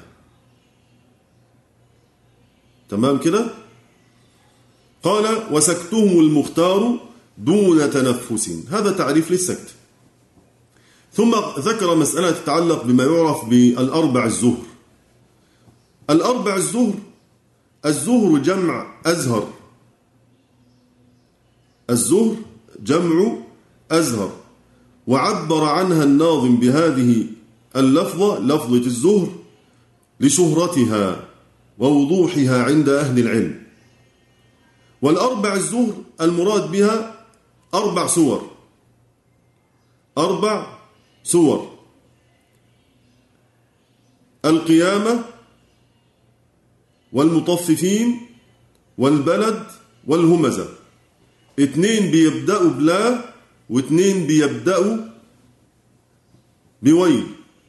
تمام كده؟ قال وسكتهم المختار دون تنفس. هذا تعريف للسكت. ثم ذكر مسألة تتعلق بما يعرف بالأربع الزهر. الأربع الزهر جمع أزهر، الزهر جمع أزهر، وعبر عنها الناظم بهذه اللفظة، لفظة الزهر، لشهرتها ووضوحها عند أهل العلم. والأربع الزهر المراد بها 4 سور، 4 سور: القيامة والمطففين والبلد والهمزة. 2 بيبدأوا بلا، و2 بيبدأوا بويل.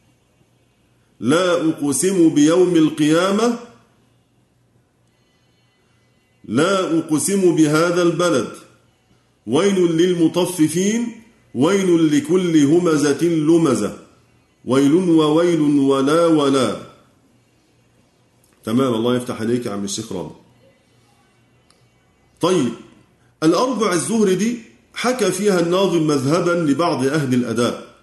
لا أقسم بيوم القيامة، لا أقسم بهذا البلد، ويل للمطففين، ويل لكل همزة لمزة، ويل وويل ولا ولا. تمام، الله يفتح عليك يا عم الشيخ رامي. طيب، الأربع الزهر دي حكى فيها الناظم مذهبا لبعض أهل الأداء.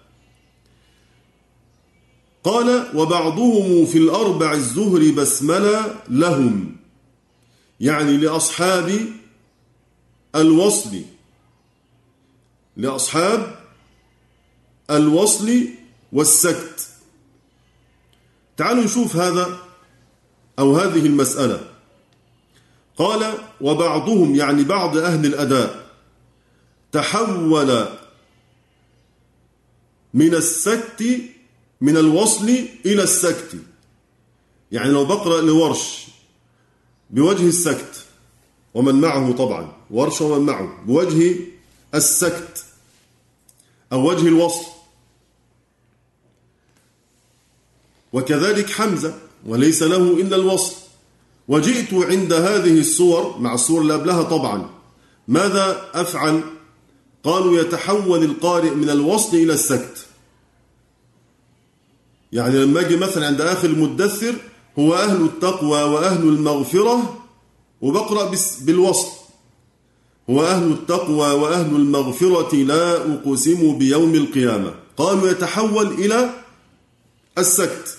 قال وبعضهم في الأربع الزهر بسملة لهم، يعني لأصحاب الوصل، لأصحاب الوصل والسكت. تعالوا نشوف هذا أو هذه المسألة. قال وبعضهم يعني بعض أهل الأداء تحول من السكت، من الوصل إلى السكت. يعني لو بقرأ لورش بوجه السكت ومن معه، طبعا ورش ومن معه بوجه السكت أو وجه الوصل، وكذلك حمزة وليس له إلا الوصل، وجئت عند هذه الصور مع الصور اللي قبلها طبعا، ماذا أفعل؟ قالوا يتحول القارئ من الوصل إلى السكت. يعني لما أجي مثلا عند آخر المدثر هو أهل التقوى وأهل المغفرة، وبقرأ بالوصل، هو أهل التقوى وأهل المغفرة لا أقسم بيوم القيامة. قالوا يتحول إلى السكت،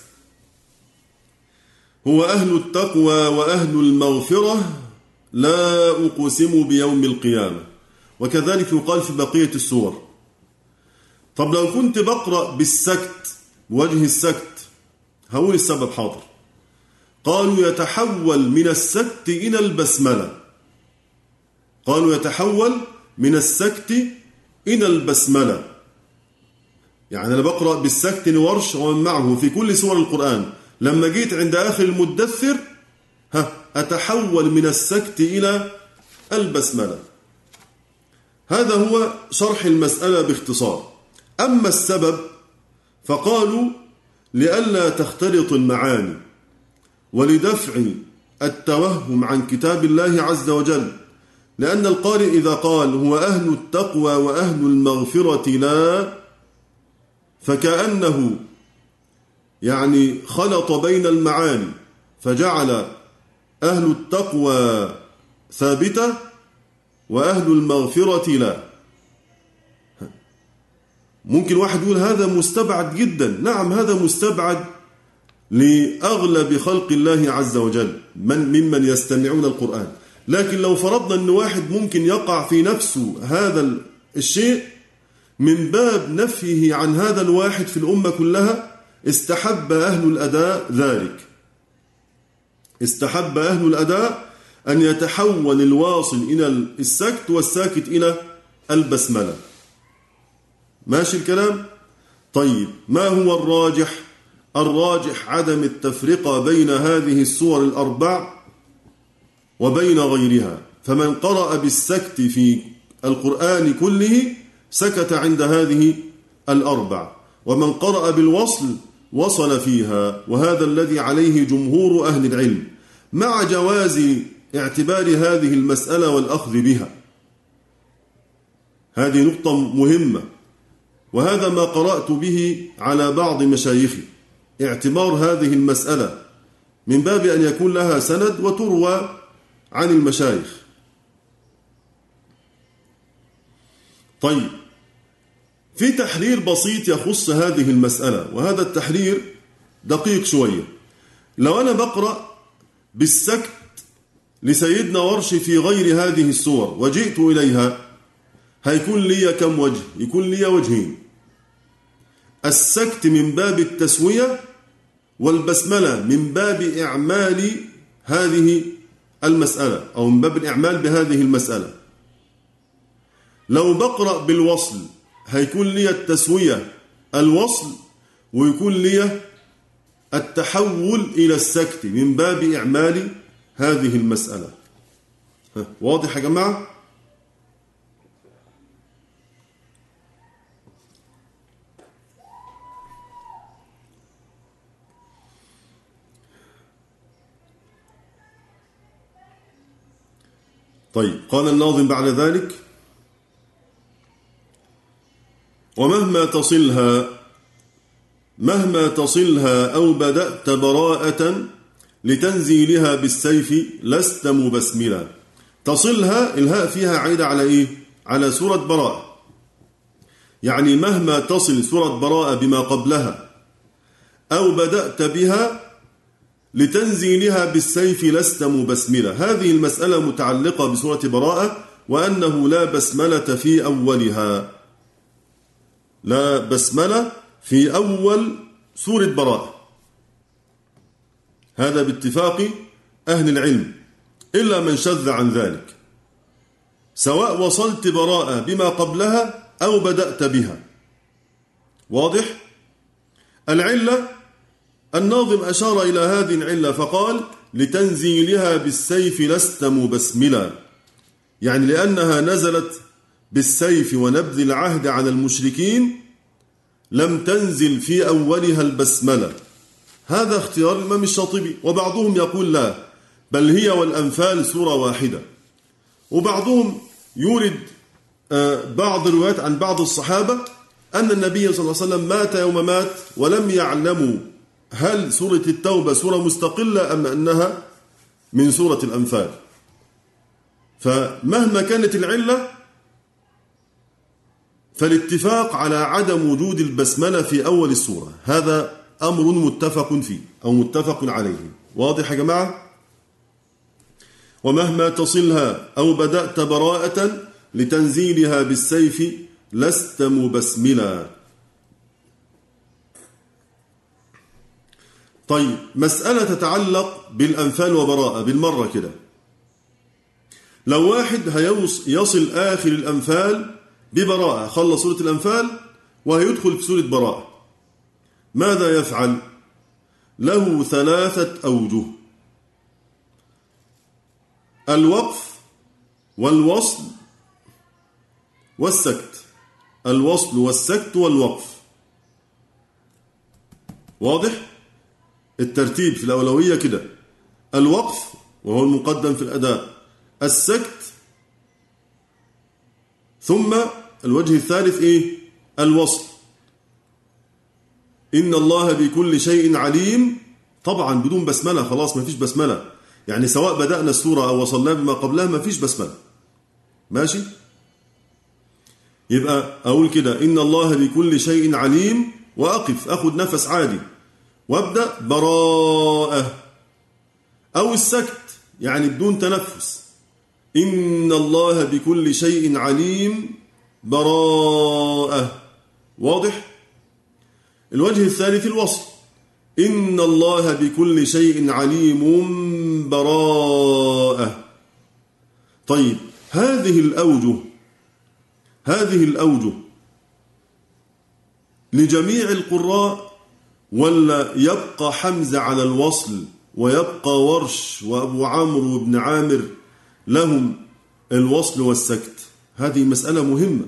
هو أهل التقوى وأهل المغفرة لا أقسم بيوم القيامة. وكذلك يقال في بقية السور. طب لو كنت بقرأ بالسكت، بوجه السكت، هقول السبب حاضر. قالوا يتحول من السكت إلى البسملة، قالوا يتحول من السكت إلى البسملة. يعني أنا بقرأ بالسكت لورش ومن معه في كل سور القرآن، لما جيت عند آخر المدثر أتحول من السكت إلى البسملة. هذا هو شرح المسألة باختصار. أما السبب فقالوا لئلا تختلط المعاني ولدفع التوهم عن كتاب الله عز وجل، لأن القارئ إذا قال هو أهل التقوى وأهل المغفرة لا، فكأنه يعني خلط بين المعاني، فجعل أهل التقوى ثابتة وأهل المغفرة لا. ممكن واحد يقول هذا مستبعد جدا. نعم هذا مستبعد لأغلب خلق الله عز وجل ممن يستمعون القرآن، لكن لو فرضنا أن واحد ممكن يقع في نفسه هذا الشيء، من باب نفيه عن هذا الواحد في الأمة كلها استحب أهل الأداء ذلك. استحب أهل الأداء أن يتحول الواصل إلى السكت والساكت إلى البسملة. ماشي الكلام؟ طيب ما هو الراجح؟ الراجح عدم التفرقة بين هذه السور الأربع وبين غيرها، فمن قرأ بالسكت في القرآن كله سكت عند هذه الأربع، ومن قرأ بالوصل وصل فيها، وهذا الذي عليه جمهور أهل العلم، مع جواز اعتبار هذه المسألة والأخذ بها. هذه نقطة مهمة، وهذا ما قرأت به على بعض مشايخي، اعتبار هذه المسألة من باب أن يكون لها سند وتروى عن المشايخ. طيب في تحرير بسيط يخص هذه المسألة، وهذا التحرير دقيق شوية. لو أنا بقرأ بالسكت لسيدنا ورش في غير هذه السور وجئت إليها، هيكون لي كم وجه؟ يكون لي وجهين: السكت من باب التسوية، والبسملة من باب إعمال هذه المسألة، أو من باب الإعمال بهذه المسألة. لو بقرأ بالوصل هيكون لي التسوية الوصل، ويكون لي التحول إلى السكت من باب إعمال هذه المسألة. واضح يا جماعة؟ طيب قال الناظم بعد ذلك: ومهما تصلها أو بدأت براءة لتنزيلها بالسيف لست مبسملا. تصلها الهاء فيها عائدة على إيه؟ على سورة براءة، يعني مهما تصل سورة براءة بما قبلها أو بدأت بها لتنزيلها بالسيف لست مبسملا. هذه المسألة متعلقة بسورة براءة، وأنه لا بسملة في أولها، لا بسملة في أول سورة براءة، هذا باتفاق أهل العلم، إلا من شذ عن ذلك، سواء وصلت براءة بما قبلها أو بدأت بها. واضح؟ العلة الناظم أشار إلى هذه العلة فقال: لتنزيلها بالسيف لست مبسملا، يعني لأنها نزلت بالسيف ونبذ العهد على المشركين لم تنزل في أولها البسملة. هذا اختيار الإمام الشاطبي، وبعضهم يقول لا، بل هي والأنفال سورة واحدة. وبعضهم يورد بعض الروايات عن بعض الصحابة أن النبي صلى الله عليه وسلم مات يوم مات ولم يعلموا هل سورة التوبة سورة مستقلة أم أنها من سورة الأنفال. فمهما كانت العلة فالاتفاق على عدم وجود البسملة في أول السورة، هذا أمر متفق فيه أو متفق عليه. واضح يا جماعة؟ ومهما تصلها أو بدأت براءة لتنزيلها بالسيف لست مبسملا. طيب مسألة تتعلق بالأنفال وبراءة بالمرة كده. لو واحد يصل آخر الأنفال ببراءة، خلص سورة الأنفال وهيدخل في سورة براءة، ماذا يفعل؟ له 3 أوجه: الوقف والوصل والسكت. الوصل والسكت والوقف. واضح؟ الترتيب في الأولوية كده: الوقف وهو المقدم في الأداء، السكت، ثم الوجه الثالث إيه؟ الوصل. إن الله بكل شيء عليم، طبعا بدون بسملة، خلاص ما فيش بسملة، يعني سواء بدأنا السورة أو وصلنا بما قبلها ما فيش بسملة. ماشي؟ يبقى أقول كده إن الله بكل شيء عليم، وأقف أخذ نفس عادي وأبدأ براءة، أو السكت يعني بدون تنفس، إن الله بكل شيء عليم براءة. واضح؟ الوجه الثالث الوصل، إن الله بكل شيء عليم براءة. طيب هذه الأوجه لجميع القراء، ولا يبقى حمزة على الوصل ويبقى ورش وأبو عمرو وابن عامر لهم الوصل والسكت؟ هذه مسألة مهمة.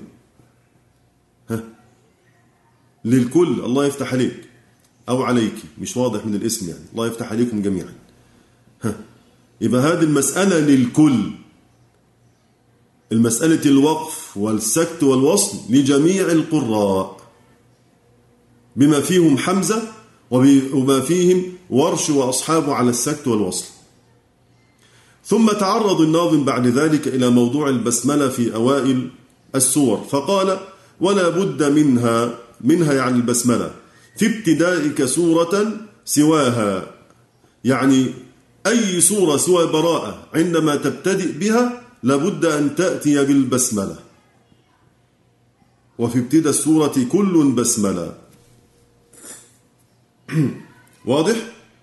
للكل، الله يفتح عليك أو عليك، مش واضح من الاسم يعني، الله يفتح عليكم جميعا. يبقى هذه المسألة للكل، المسألة الوقف والسكت والوصل لجميع القراء، بما فيهم حمزة وما فيهم ورش وأصحابه على السكت والوصل. ثم تعرض الناظم بعد ذلك إلى موضوع البسملة في أوائل السور، فقال: ولا بد منها يعني البسملة في ابتدائك سورة سواها، يعني أي سورة سوى براءة عندما تبتدئ بها لابد أن تأتي بالبسملة، وفي ابتداء السورة كل بسملة. واضح؟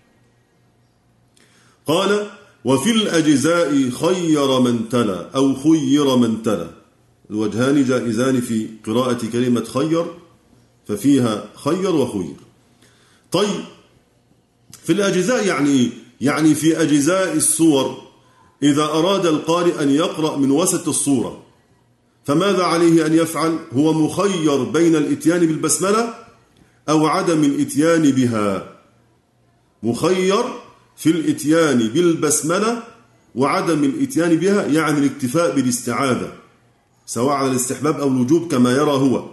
قال: وفي الأجزاء خير من تلا أو خير من تلا، الوجهان جائزان في قراءة كلمة خير، ففيها خير وخير. طيب في الأجزاء يعني إيه؟ يعني في أجزاء السور، إذا أراد القارئ أن يقرأ من وسط الصورة فماذا عليه أن يفعل؟ هو مخير بين الإتيان بالبسملة أو عدم الإتيان بها، مخير في الإتيان بالبسملة وعدم الإتيان بها، يعني الاكتفاء بالاستعاذة سواء على الاستحباب أو الوجوب كما يرى هو.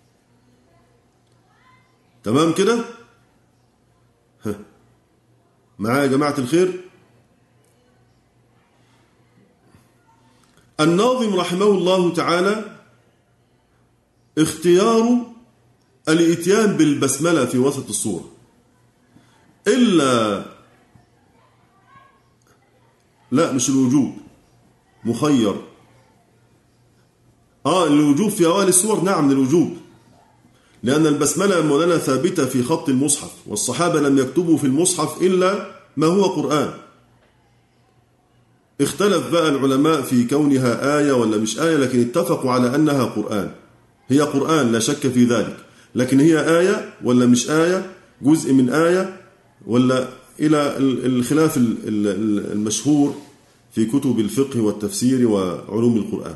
تمام كده؟ معايا يا جماعة الخير؟ الناظم رحمه الله تعالى اختيار الإتيان بالبسملة في وسط السورة، إلا لا مش الوجوب، مخير. الوجوب في أوائل السور، نعم الوجوب، لأن البسملة مولانا ثابتة في خط المصحف، والصحابة لم يكتبوا في المصحف إلا ما هو قرآن. اختلف بقى العلماء في كونها آية ولا مش آية، لكن اتفقوا على أنها قرآن، هي قرآن لا شك في ذلك، لكن هي آية ولا مش آية، جزء من آية ولا، إلى الخلاف المشهور في كتب الفقه والتفسير وعلوم القرآن.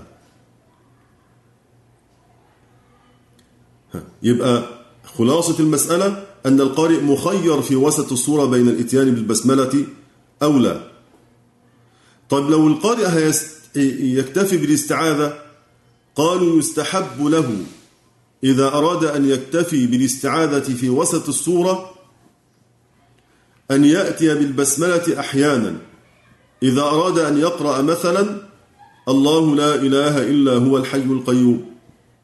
يبقى خلاصة المسألة أن القارئ مخير في وسط السورة بين الإتيان بالبسملة أو لا. طيب لو القارئ يكتفي بالاستعاذة، قالوا يستحب له إذا أراد أن يكتفي بالاستعاذة في وسط السورة أن يأتي بالبسملة أحيانا، إذا أراد أن يقرأ مثلا الله لا إله إلا هو الحي القيوم،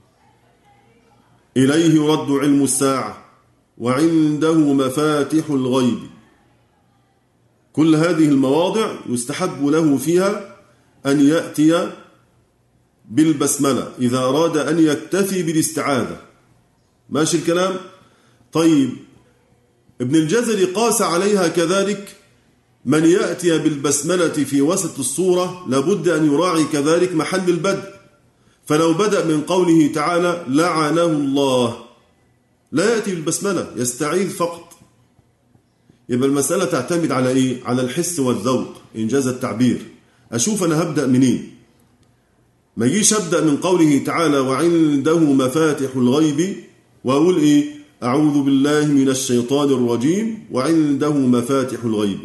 إليه يرد علم الساعة، وعنده مفاتح الغيب، كل هذه المواضع يستحب له فيها أن يأتي بالبسملة إذا أراد أن يكتفي بالاستعاذة. ماشي الكلام؟ طيب ابن الجزري قاس عليها كذلك، من يأتي بالبسملة في وسط الصورة لابد أن يراعي كذلك محل البدء، فلو بدأ من قوله تعالى لعنه الله لا يأتي بالبسملة، يستعيذ فقط. يبقى المسألة تعتمد على إيه؟ على الحس والذوق إنجاز التعبير. أشوف أنا هبدأ منين، ما يجيش أبدأ من قوله تعالى وعنده مفاتح الغيب وأقول إيه؟ أعوذ بالله من الشيطان الرجيم وعنده مفاتح الغيب.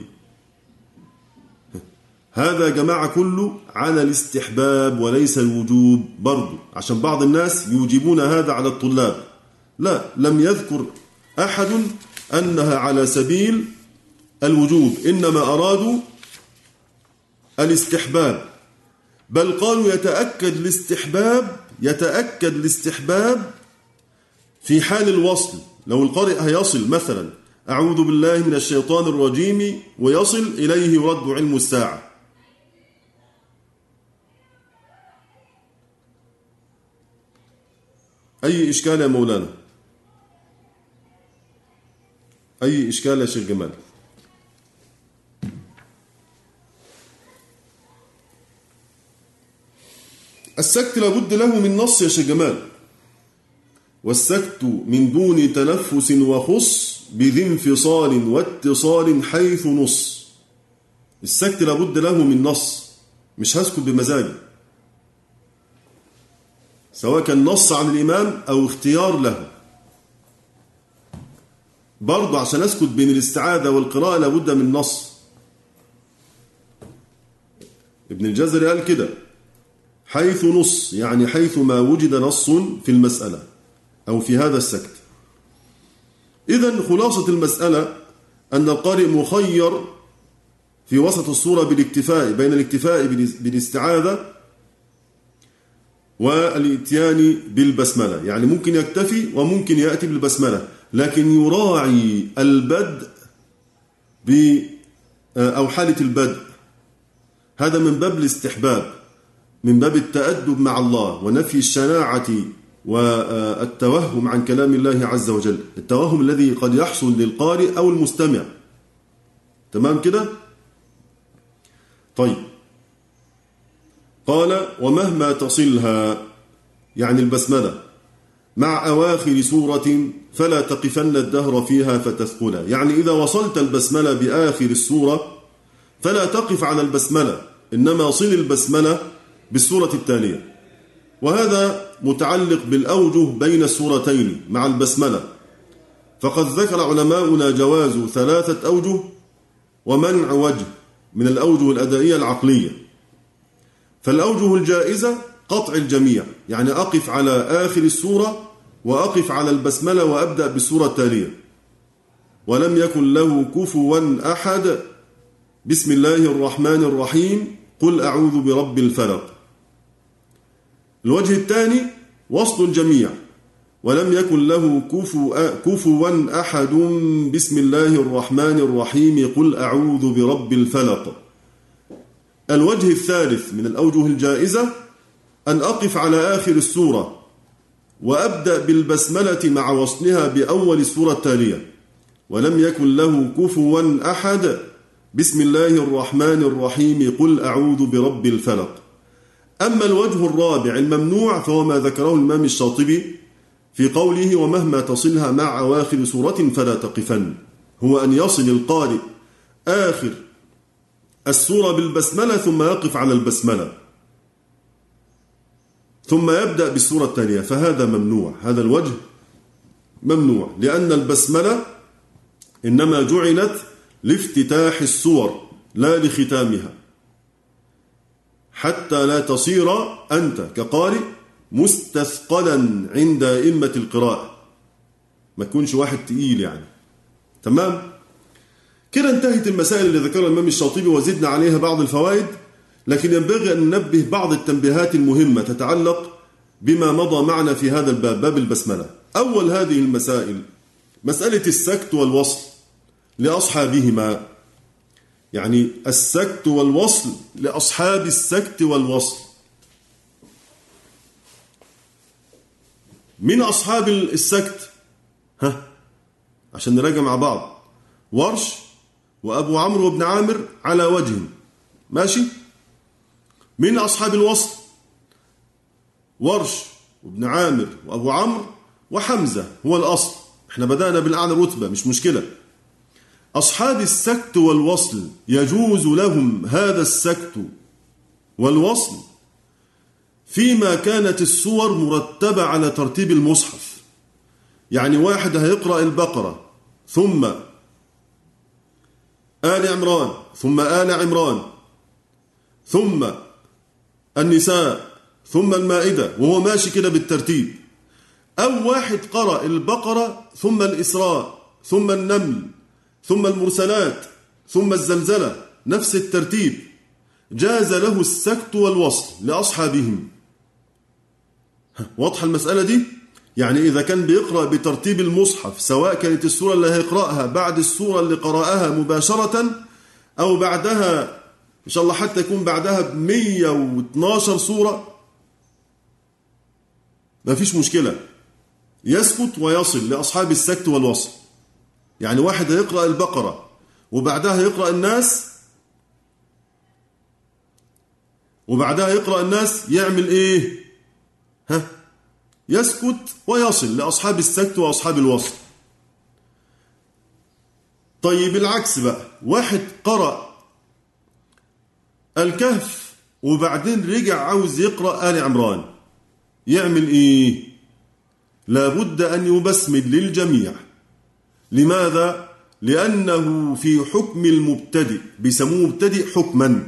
هذا جماعة كله على الاستحباب وليس الوجوب برضو، عشان بعض الناس يوجبون هذا على الطلاب. لا، لم يذكر أحد أنها على سبيل الوجوب، إنما أرادوا الاستحباب، بل قالوا يتأكد الاستحباب في حال الوصل. لو القارئ هيصل مثلا أعوذ بالله من الشيطان الرجيم ويصل إليه يرد علم الساعة، أي إشكال يا مولانا؟ أي إشكال يا شيخ جمال؟ السكت لابد له من نص يا شيخ جمال، والسكت من دون تنفس وخص بذي انفصال واتصال حيث نص. السكت لابد له من نص، مش هسكت بمزاجي، سواء كان نص عن الإمام أو اختيار له. برضه عشان أسكت بين الاستعاذة والقراءة لابد من نص. ابن الجزري قال كده حيث نص، يعني حيث ما وجد نص في المسألة أو في هذا السكت. إذن خلاصة المسألة أن القارئ مخير في وسط الصورة بالاكتفاء بين الاكتفاء بالاستعاذة والاتيان بالبسملة، يعني ممكن يكتفي وممكن يأتي بالبسملة، لكن يراعي البدء أو حالة البدء. هذا من باب الاستحباب، من باب التأدب مع الله ونفي الشناعة والتوهم عن كلام الله عز وجل، التوهم الذي قد يحصل للقارئ أو المستمع. تمام كده؟ طيب، قال ومهما تصلها، يعني البسملة، مع أواخر سورة فلا تقفن الدهر فيها فتثقلا، يعني إذا وصلت البسملة بآخر السورة فلا تقف على البسملة، إنما صل البسملة بالسورة التالية. وهذا متعلق بالأوجه بين السورتين مع البسملة، فقد ذكر علماؤنا جواز 3 أوجه ومنع وجه من الأوجه الأدائية العقلية. فالأوجه الجائزة قطع الجميع، يعني أقف على آخر السورة وأقف على البسملة وأبدأ بالسورة التالية. ولم يكن له كفوا أحد، بسم الله الرحمن الرحيم، قل أعوذ برب الفلق. الوجه الثاني وصل الجميع، ولم يكن له كفوا أحد، بسم الله الرحمن الرحيم، قل أعوذ برب الفلق. الوجه الثالث من الأوجه الجائزة أن أقف على آخر السورة وأبدأ بالبسملة مع وصلها بأول السورة التالية. ولم يكن له كفوا أحد، بسم الله الرحمن الرحيم، قل أعوذ برب الفلق. أما الوجه الرابع الممنوع فهو ما ذكره الإمام الشاطبي في قوله ومهما تصلها مع أواخر سورة فلا تقفن، هو أن يصل القارئ آخر السورة بالبسملة ثم يقف على البسملة ثم يبدأ بالسورة التالية، فهذا ممنوع، هذا الوجه ممنوع، لأن البسملة إنما جعلت لافتتاح السور لا لختامها، حتى لا تصير أنت كقارئ مستثقلا عند أئمة القراءة، ما تكونش واحد تقيل يعني. تمام؟ كده انتهت المسائل اللي ذكرها الإمام الشاطبي وزدنا عليها بعض الفوائد، لكن ينبغي أن ننبه بعض التنبيهات المهمة تتعلق بما مضى معنا في هذا الباب، باب البسملة. أول هذه المسائل مسألة السكت والوصل لأصحابهما، يعني السكت والوصل لأصحاب السكت والوصل. من أصحاب السكت؟ عشان نراجع مع بعض، ورش وأبو عمرو وابن عامر على وجه ماشي. من أصحاب الوصل؟ ورش وابن عامر وأبو عمرو وحمزة هو الأصل، احنا بدأنا بالأعلى رتبة مش مشكلة. أصحاب السكت والوصل يجوز لهم هذا السكت والوصل فيما كانت السور مرتبة على ترتيب المصحف، يعني واحد هيقرأ البقرة ثم آل عمران ثم آل عمران ثم النساء ثم المائدة وهو ماشي كده بالترتيب، أو واحد قرأ البقرة ثم الإسراء ثم النمل ثم المرسلات ثم الزلزلة، نفس الترتيب، جاز له السكت والوصل لأصحابهم. واضحة المسألة دي؟ يعني إذا كان بيقرأ بترتيب المصحف، سواء كانت السورة اللي هيقرأها بعد السورة اللي قرأها مباشرة أو بعدها إن شاء الله حتى يكون بعدها 112 سورة، ما فيش مشكلة، يسكت ويصل لأصحاب السكت والوصل. يعني واحد هيقرأ البقرة وبعدها يقرأ الناس، يعمل إيه؟ يسكت ويصل لأصحاب السكت وأصحاب الوصل. طيب العكس بقى، واحد قرأ الكهف وبعدين رجع عاوز يقرأ آل عمران، يعمل إيه؟ لابد أن يبسمل للجميع. لماذا؟ لأنه في حكم المبتدئ، بيسموه مبتدئ حكما،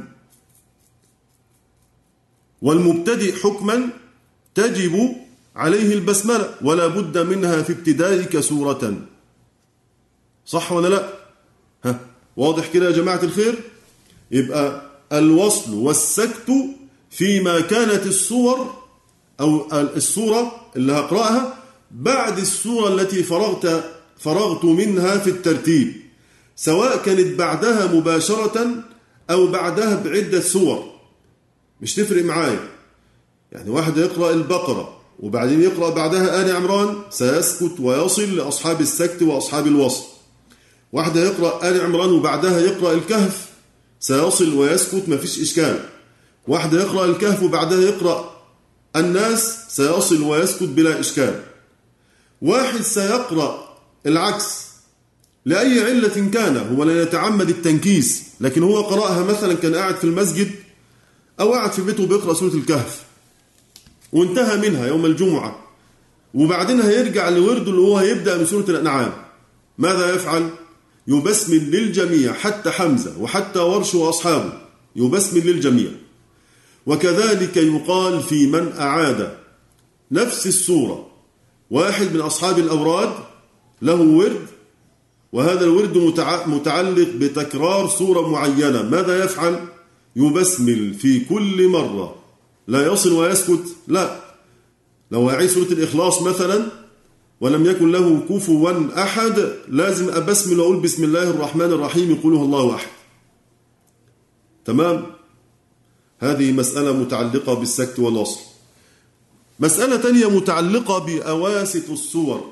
والمبتدئ حكما تجب عليه البسملة ولا بد منها في ابتدائك سورة. صح ولا لا؟ واضح كده يا جماعة الخير؟ يبقى الوصل والسكت فيما كانت الصور أو السورة اللي هقرأها بعد السورة التي فرغت منها في الترتيب، سواء كانت بعدها مباشرة أو بعدها بعدة سور، مش تفرق معايا. يعني واحد يقرأ البقرة وبعدين يقرأ بعدها آل عمران، سيسكت ويصل لأصحاب السكت وأصحاب الوصل. واحد يقرأ آل عمران وبعدها يقرأ الكهف، سيصل ويسكت، ما فيش إشكال. واحد يقرأ الكهف وبعدها يقرأ الناس، سيصل ويسكت بلا إشكال. واحد سيقرأ العكس لأي علة كان، هو لا يتعمد التنكيس، لكن هو قرأها مثلا كان قاعد في المسجد أو قاعد في بيته بيقرأ سورة الكهف وانتهى منها يوم الجمعة، وبعدين هيرجع لورده اللي هو هيبدأ من سورة الأنعام، ماذا يفعل؟ يبسمل للجميع، حتى حمزة وحتى ورش وأصحابه يبسمل للجميع. وكذلك يقال في من أعاد نفس السورة. واحد من أصحاب الأوراد له ورد، وهذا الورد متعلق بتكرار سورة معينة، ماذا يفعل؟ يبسمل في كل مرة، لا يصل ويسكت، لا. لو أعيد سورة الإخلاص مثلا ولم يكن له كفوا أحد، لازم أبسمل وأقول بسم الله الرحمن الرحيم يقوله الله أحد. تمام؟ هذه مسألة متعلقة بالسكت والوصل. مسألة تانية متعلقة بأواسط السور.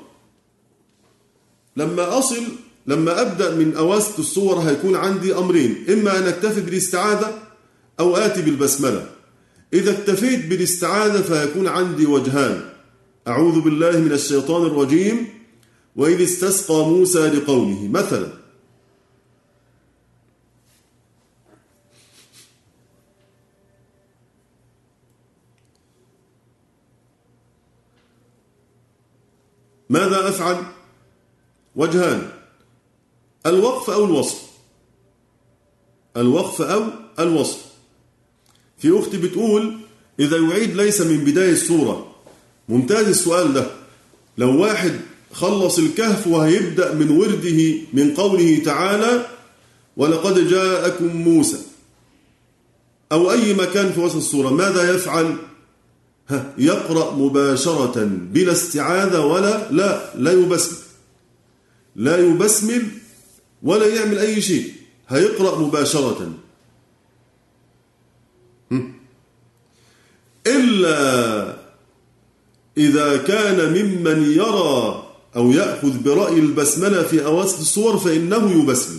لما أبدأ من أواسط السور هيكون عندي أمرين، إما أن أكتفي بالاستعاذة أو آتي بالبسملة. إذا اكتفيت بالاستعاذة فيكون عندي وجهان: أعوذ بالله من الشيطان الرجيم، وإذ استسقى موسى لقومه مثلا. ماذا أفعل؟ وجهان: الوقف أو الوصل. الوقف أو الوصل. في أختي بتقول إذا يعيد ليس من بداية السورة. ممتاز السؤال ده. لو واحد خلص الكهف وهيبدأ من ورده من قوله تعالى ولقد جاءكم موسى أو أي مكان في وسط السورة، ماذا يفعل؟ يقرأ مباشرة بلا استعاذة ولا لا يبسمل، لا يبسمل ولا يعمل أي شيء، هيقرأ مباشرة. إلا إذا كان ممن يرى أو يأخذ برأي البسملة في أواسط الصور فإنه يبسمل.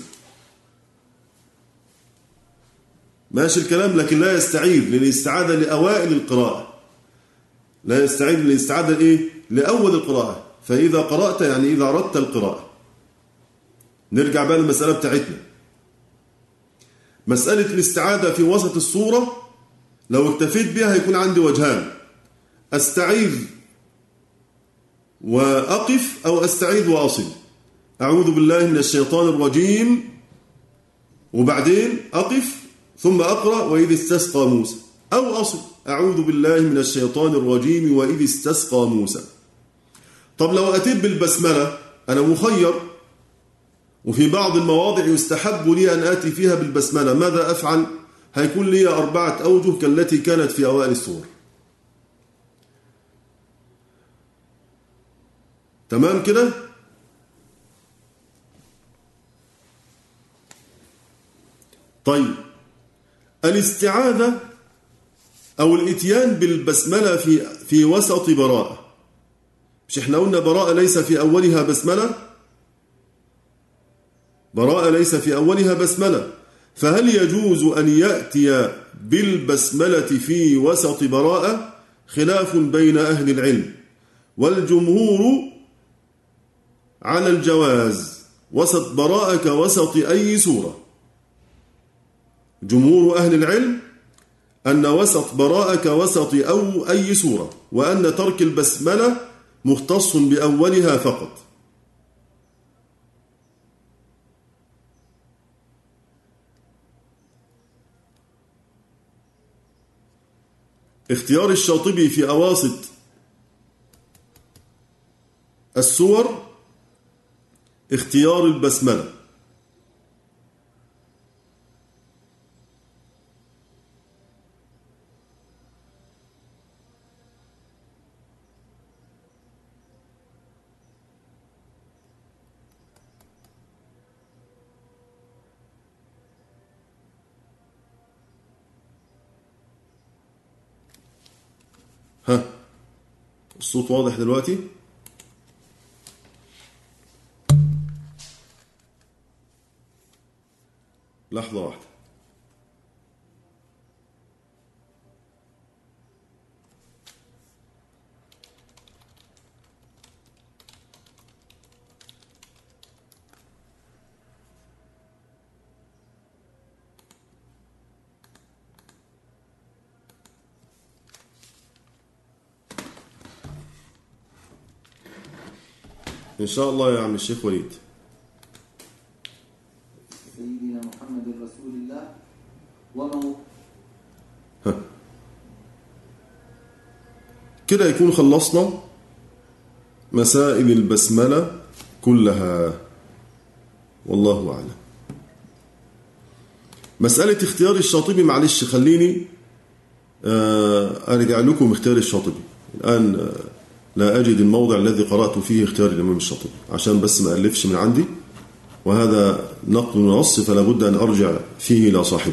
ماشي الكلام، لكن لا يستعيذ للاستعاذة لأوائل القراءة، لا يستعيذ للاستعاذة لأول القراءة. فإذا قرأت يعني إذا أردت القراءة. نرجع بقى للمسألة بتاعتنا. مسألة الاستعاذة في وسط الصورة لو اكتفيت بها هيكون عندي وجهان: أستعيذ وأقف أو أستعيذ وأصل. أعوذ بالله من الشيطان الرجيم وبعدين أقف ثم أقرأ وإذ استسقى موسى، أو أصل أعوذ بالله من الشيطان الرجيم وإذ استسقى موسى. طب لو أتيت بالبسملة أنا مخير، وفي بعض المواضع يستحب لي أن آتي فيها بالبسملة، ماذا أفعل؟ هيكون لي 4 أوجه كالتي كانت في أوائل السور. تمام كده؟ طيب، الاستعاذة أو الإتيان بالبسملة في وسط براءة، مش احنا قلنا براءة ليس في أولها بسملة؟ براءة ليس في أولها بسملة، فهل يجوز أن يأتي بالبسملة في وسط براءة؟ خلاف بين أهل العلم، والجمهور على الجواز وسط براءة كوسط أي سورة. جمهور أهل العلم أن وسط براءة كوسط أو أي سورة، وأن ترك البسملة مختص بأولها فقط. اختيار الشاطبي في أواسط السور اختيار البسملة. ها، الصوت واضح دلوقتي؟ لحظة واحدة. إن شاء الله يا عم الشيخ وليد. سيدنا محمد رسول الله ومن كده يكون خلصنا مسائل البسملة كلها، والله أعلم. مسألة اختيار الشاطبي، معلش خليني أرجع لكم اختيار الشاطبي الآن. لا أجد الموضع الذي قرأت فيه اختيار الإمام الشاطبي، عشان بس ما ألفش من عندي، وهذا نقل ونص فلا بد أن أرجع فيه إلى صاحبه.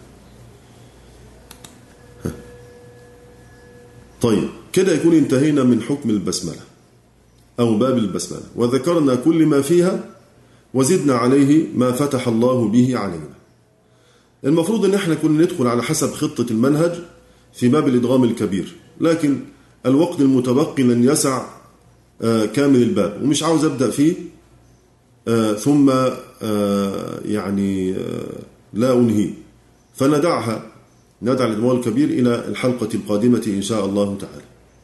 طيب، كده يكون انتهينا من حكم البسملة أو باب البسملة، وذكرنا كل ما فيها وزدنا عليه ما فتح الله به علينا. المفروض أن احنا كنا ندخل على حسب خطة المنهج في باب الإدغام الكبير، لكن الوقت المتبقي لن يسع كامل الباب، ومش عاوز أبدأ فيه ثم يعني لا أنهي، فندع الإدغام الكبير إلى الحلقة القادمة إن شاء الله تعالى.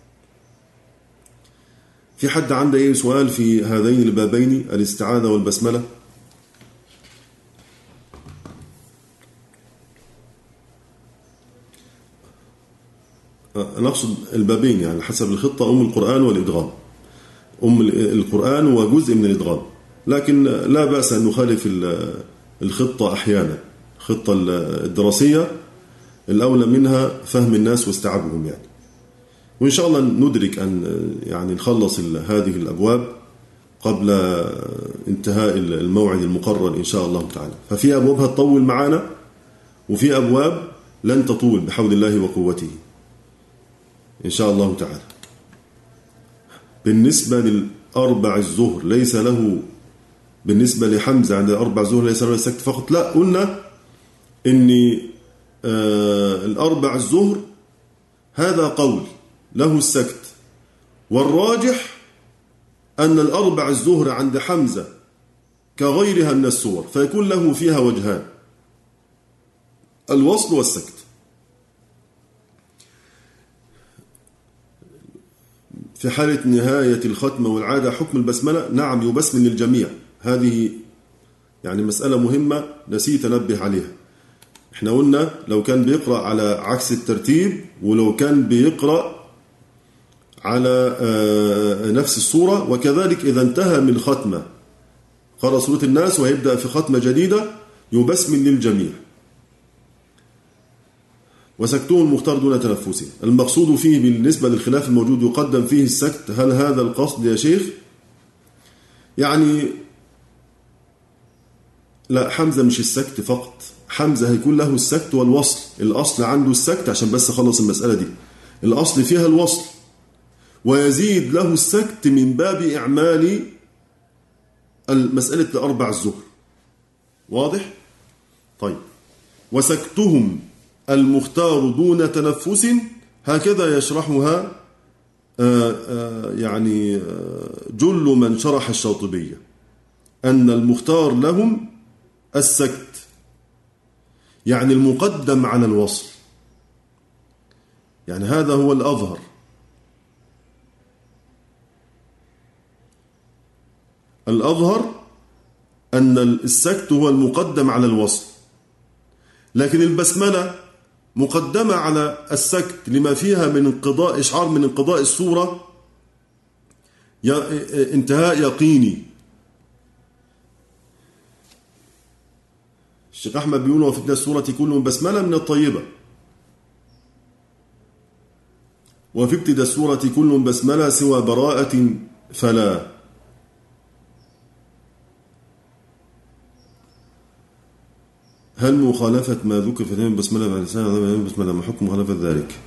في حد عنده أي سؤال في هذين البابين، الاستعاذة والبسملة؟ نقصد البابين يعني حسب الخطة، أم القرآن والإدغام، أم القرآن وجزء من الإدغام، لكن لا بأس أن نخالف الخطة أحيانا. الخطة الدراسية الأولى منها فهم الناس واستيعابهم يعني، وإن شاء الله ندرك أن يعني نخلص هذه الأبواب قبل انتهاء الموعد المقرر إن شاء الله تعالى. ففي أبوابها تطول معنا، وفي أبواب لن تطول بحول الله وقوته إن شاء الله تعالى. بالنسبة للأربع الظهر ليس له، بالنسبة لحمزة عند الأربع الظهر ليس له السكت فقط، لا، قلنا إن الأربع الظهر هذا قول له السكت، والراجح أن الأربع الظهر عند حمزة كغيرها من السور، فيكون له فيها وجهان، الوصل والسكت. في حالة نهاية الختمة والعادة حكم البسملة، نعم يبسمل للجميع. هذه يعني مسألة مهمة نسيت أنبه عليها. احنا قلنا لو كان بيقرأ على عكس الترتيب، ولو كان بيقرأ على نفس الصورة، وكذلك إذا انتهى من ختمة قرأ سورة الناس ويبدأ في ختمة جديدة يبسمل للجميع. وسكته المختار دون تنفسه. المقصود فيه بالنسبة للخلاف الموجود يقدم فيه السكت، هل هذا القصد يا شيخ؟ يعني لا، حمزة مش السكت فقط، حمزة هيكون له السكت والوصل. الأصل عنده السكت، عشان بس أخلص المسألة دي، الأصل فيها الوصل، ويزيد له السكت من باب إعمال المسألة لأربع الزهر. واضح؟ طيب، وسكتهم المختار دون تنفس، هكذا يشرحها يعني جل من شرح الشاطبية، أن المختار لهم السكت، يعني المقدم على الوصل، يعني هذا هو الأظهر. الأظهر أن السكت هو المقدم على الوصل، لكن البسملة مقدمة على السكت لما فيها من انقضاء، إشعار من انقضاء الصورة، انتهاء يقيني. الشيخ أحمد بيقول وفي ابتداء السورة كل بسملة من الطيبة، وفي ابتداء السورة كل بسملة سوى براءة فلا. هل مخالفة ما ذكر في تمام بسملة بعد لسان بسملة ما حكم مخالفة ذلك؟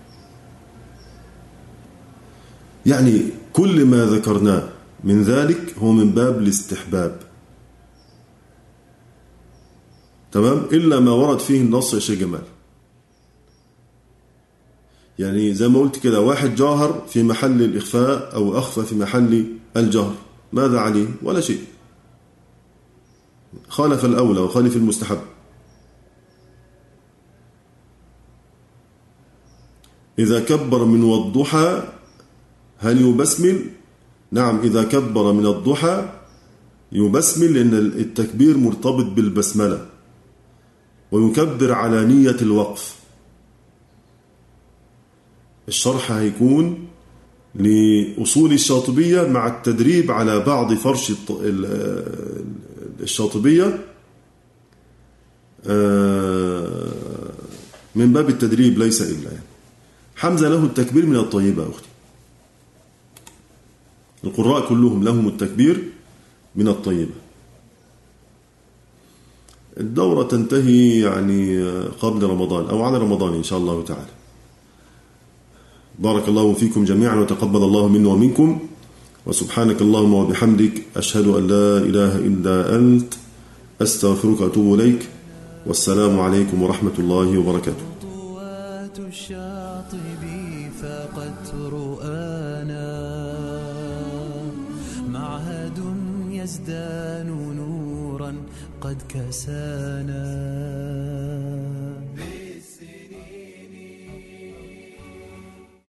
يعني كل ما ذكرناه من ذلك هو من باب الاستحباب، تمام، إلا ما ورد فيه النص يا شيخ جمال. يعني زي ما قلت كده، واحد جاهر في محل الإخفاء أو أخفى في محل الجهر، ماذا عليه؟ ولا شيء، خالف الأولى وخالف المستحب. إذا كبر من والضحى هل يبسمل؟ نعم، إذا كبر من الضحى يبسمل، لأن التكبير مرتبط بالبسملة، ويكبر على نية الوقف. الشرح هيكون لأصول الشاطبية مع التدريب على بعض فرش الشاطبية من باب التدريب ليس إلا يعني. حمزة له التكبير من الطيبة أختي، القراء كلهم لهم التكبير من الطيبة. الدورة تنتهي يعني قبل رمضان أو على رمضان إن شاء الله تعالى. بارك الله فيكم جميعا وتقبل الله منا ومنكم، وسبحانك اللهم وبحمدك أشهد أن لا إله إلا أنت أستغفرك وأتوب إليك، والسلام عليكم ورحمة الله وبركاته. خطوات الشاطبي فقد رؤانا، معهد يزدان نورا قد كسانا.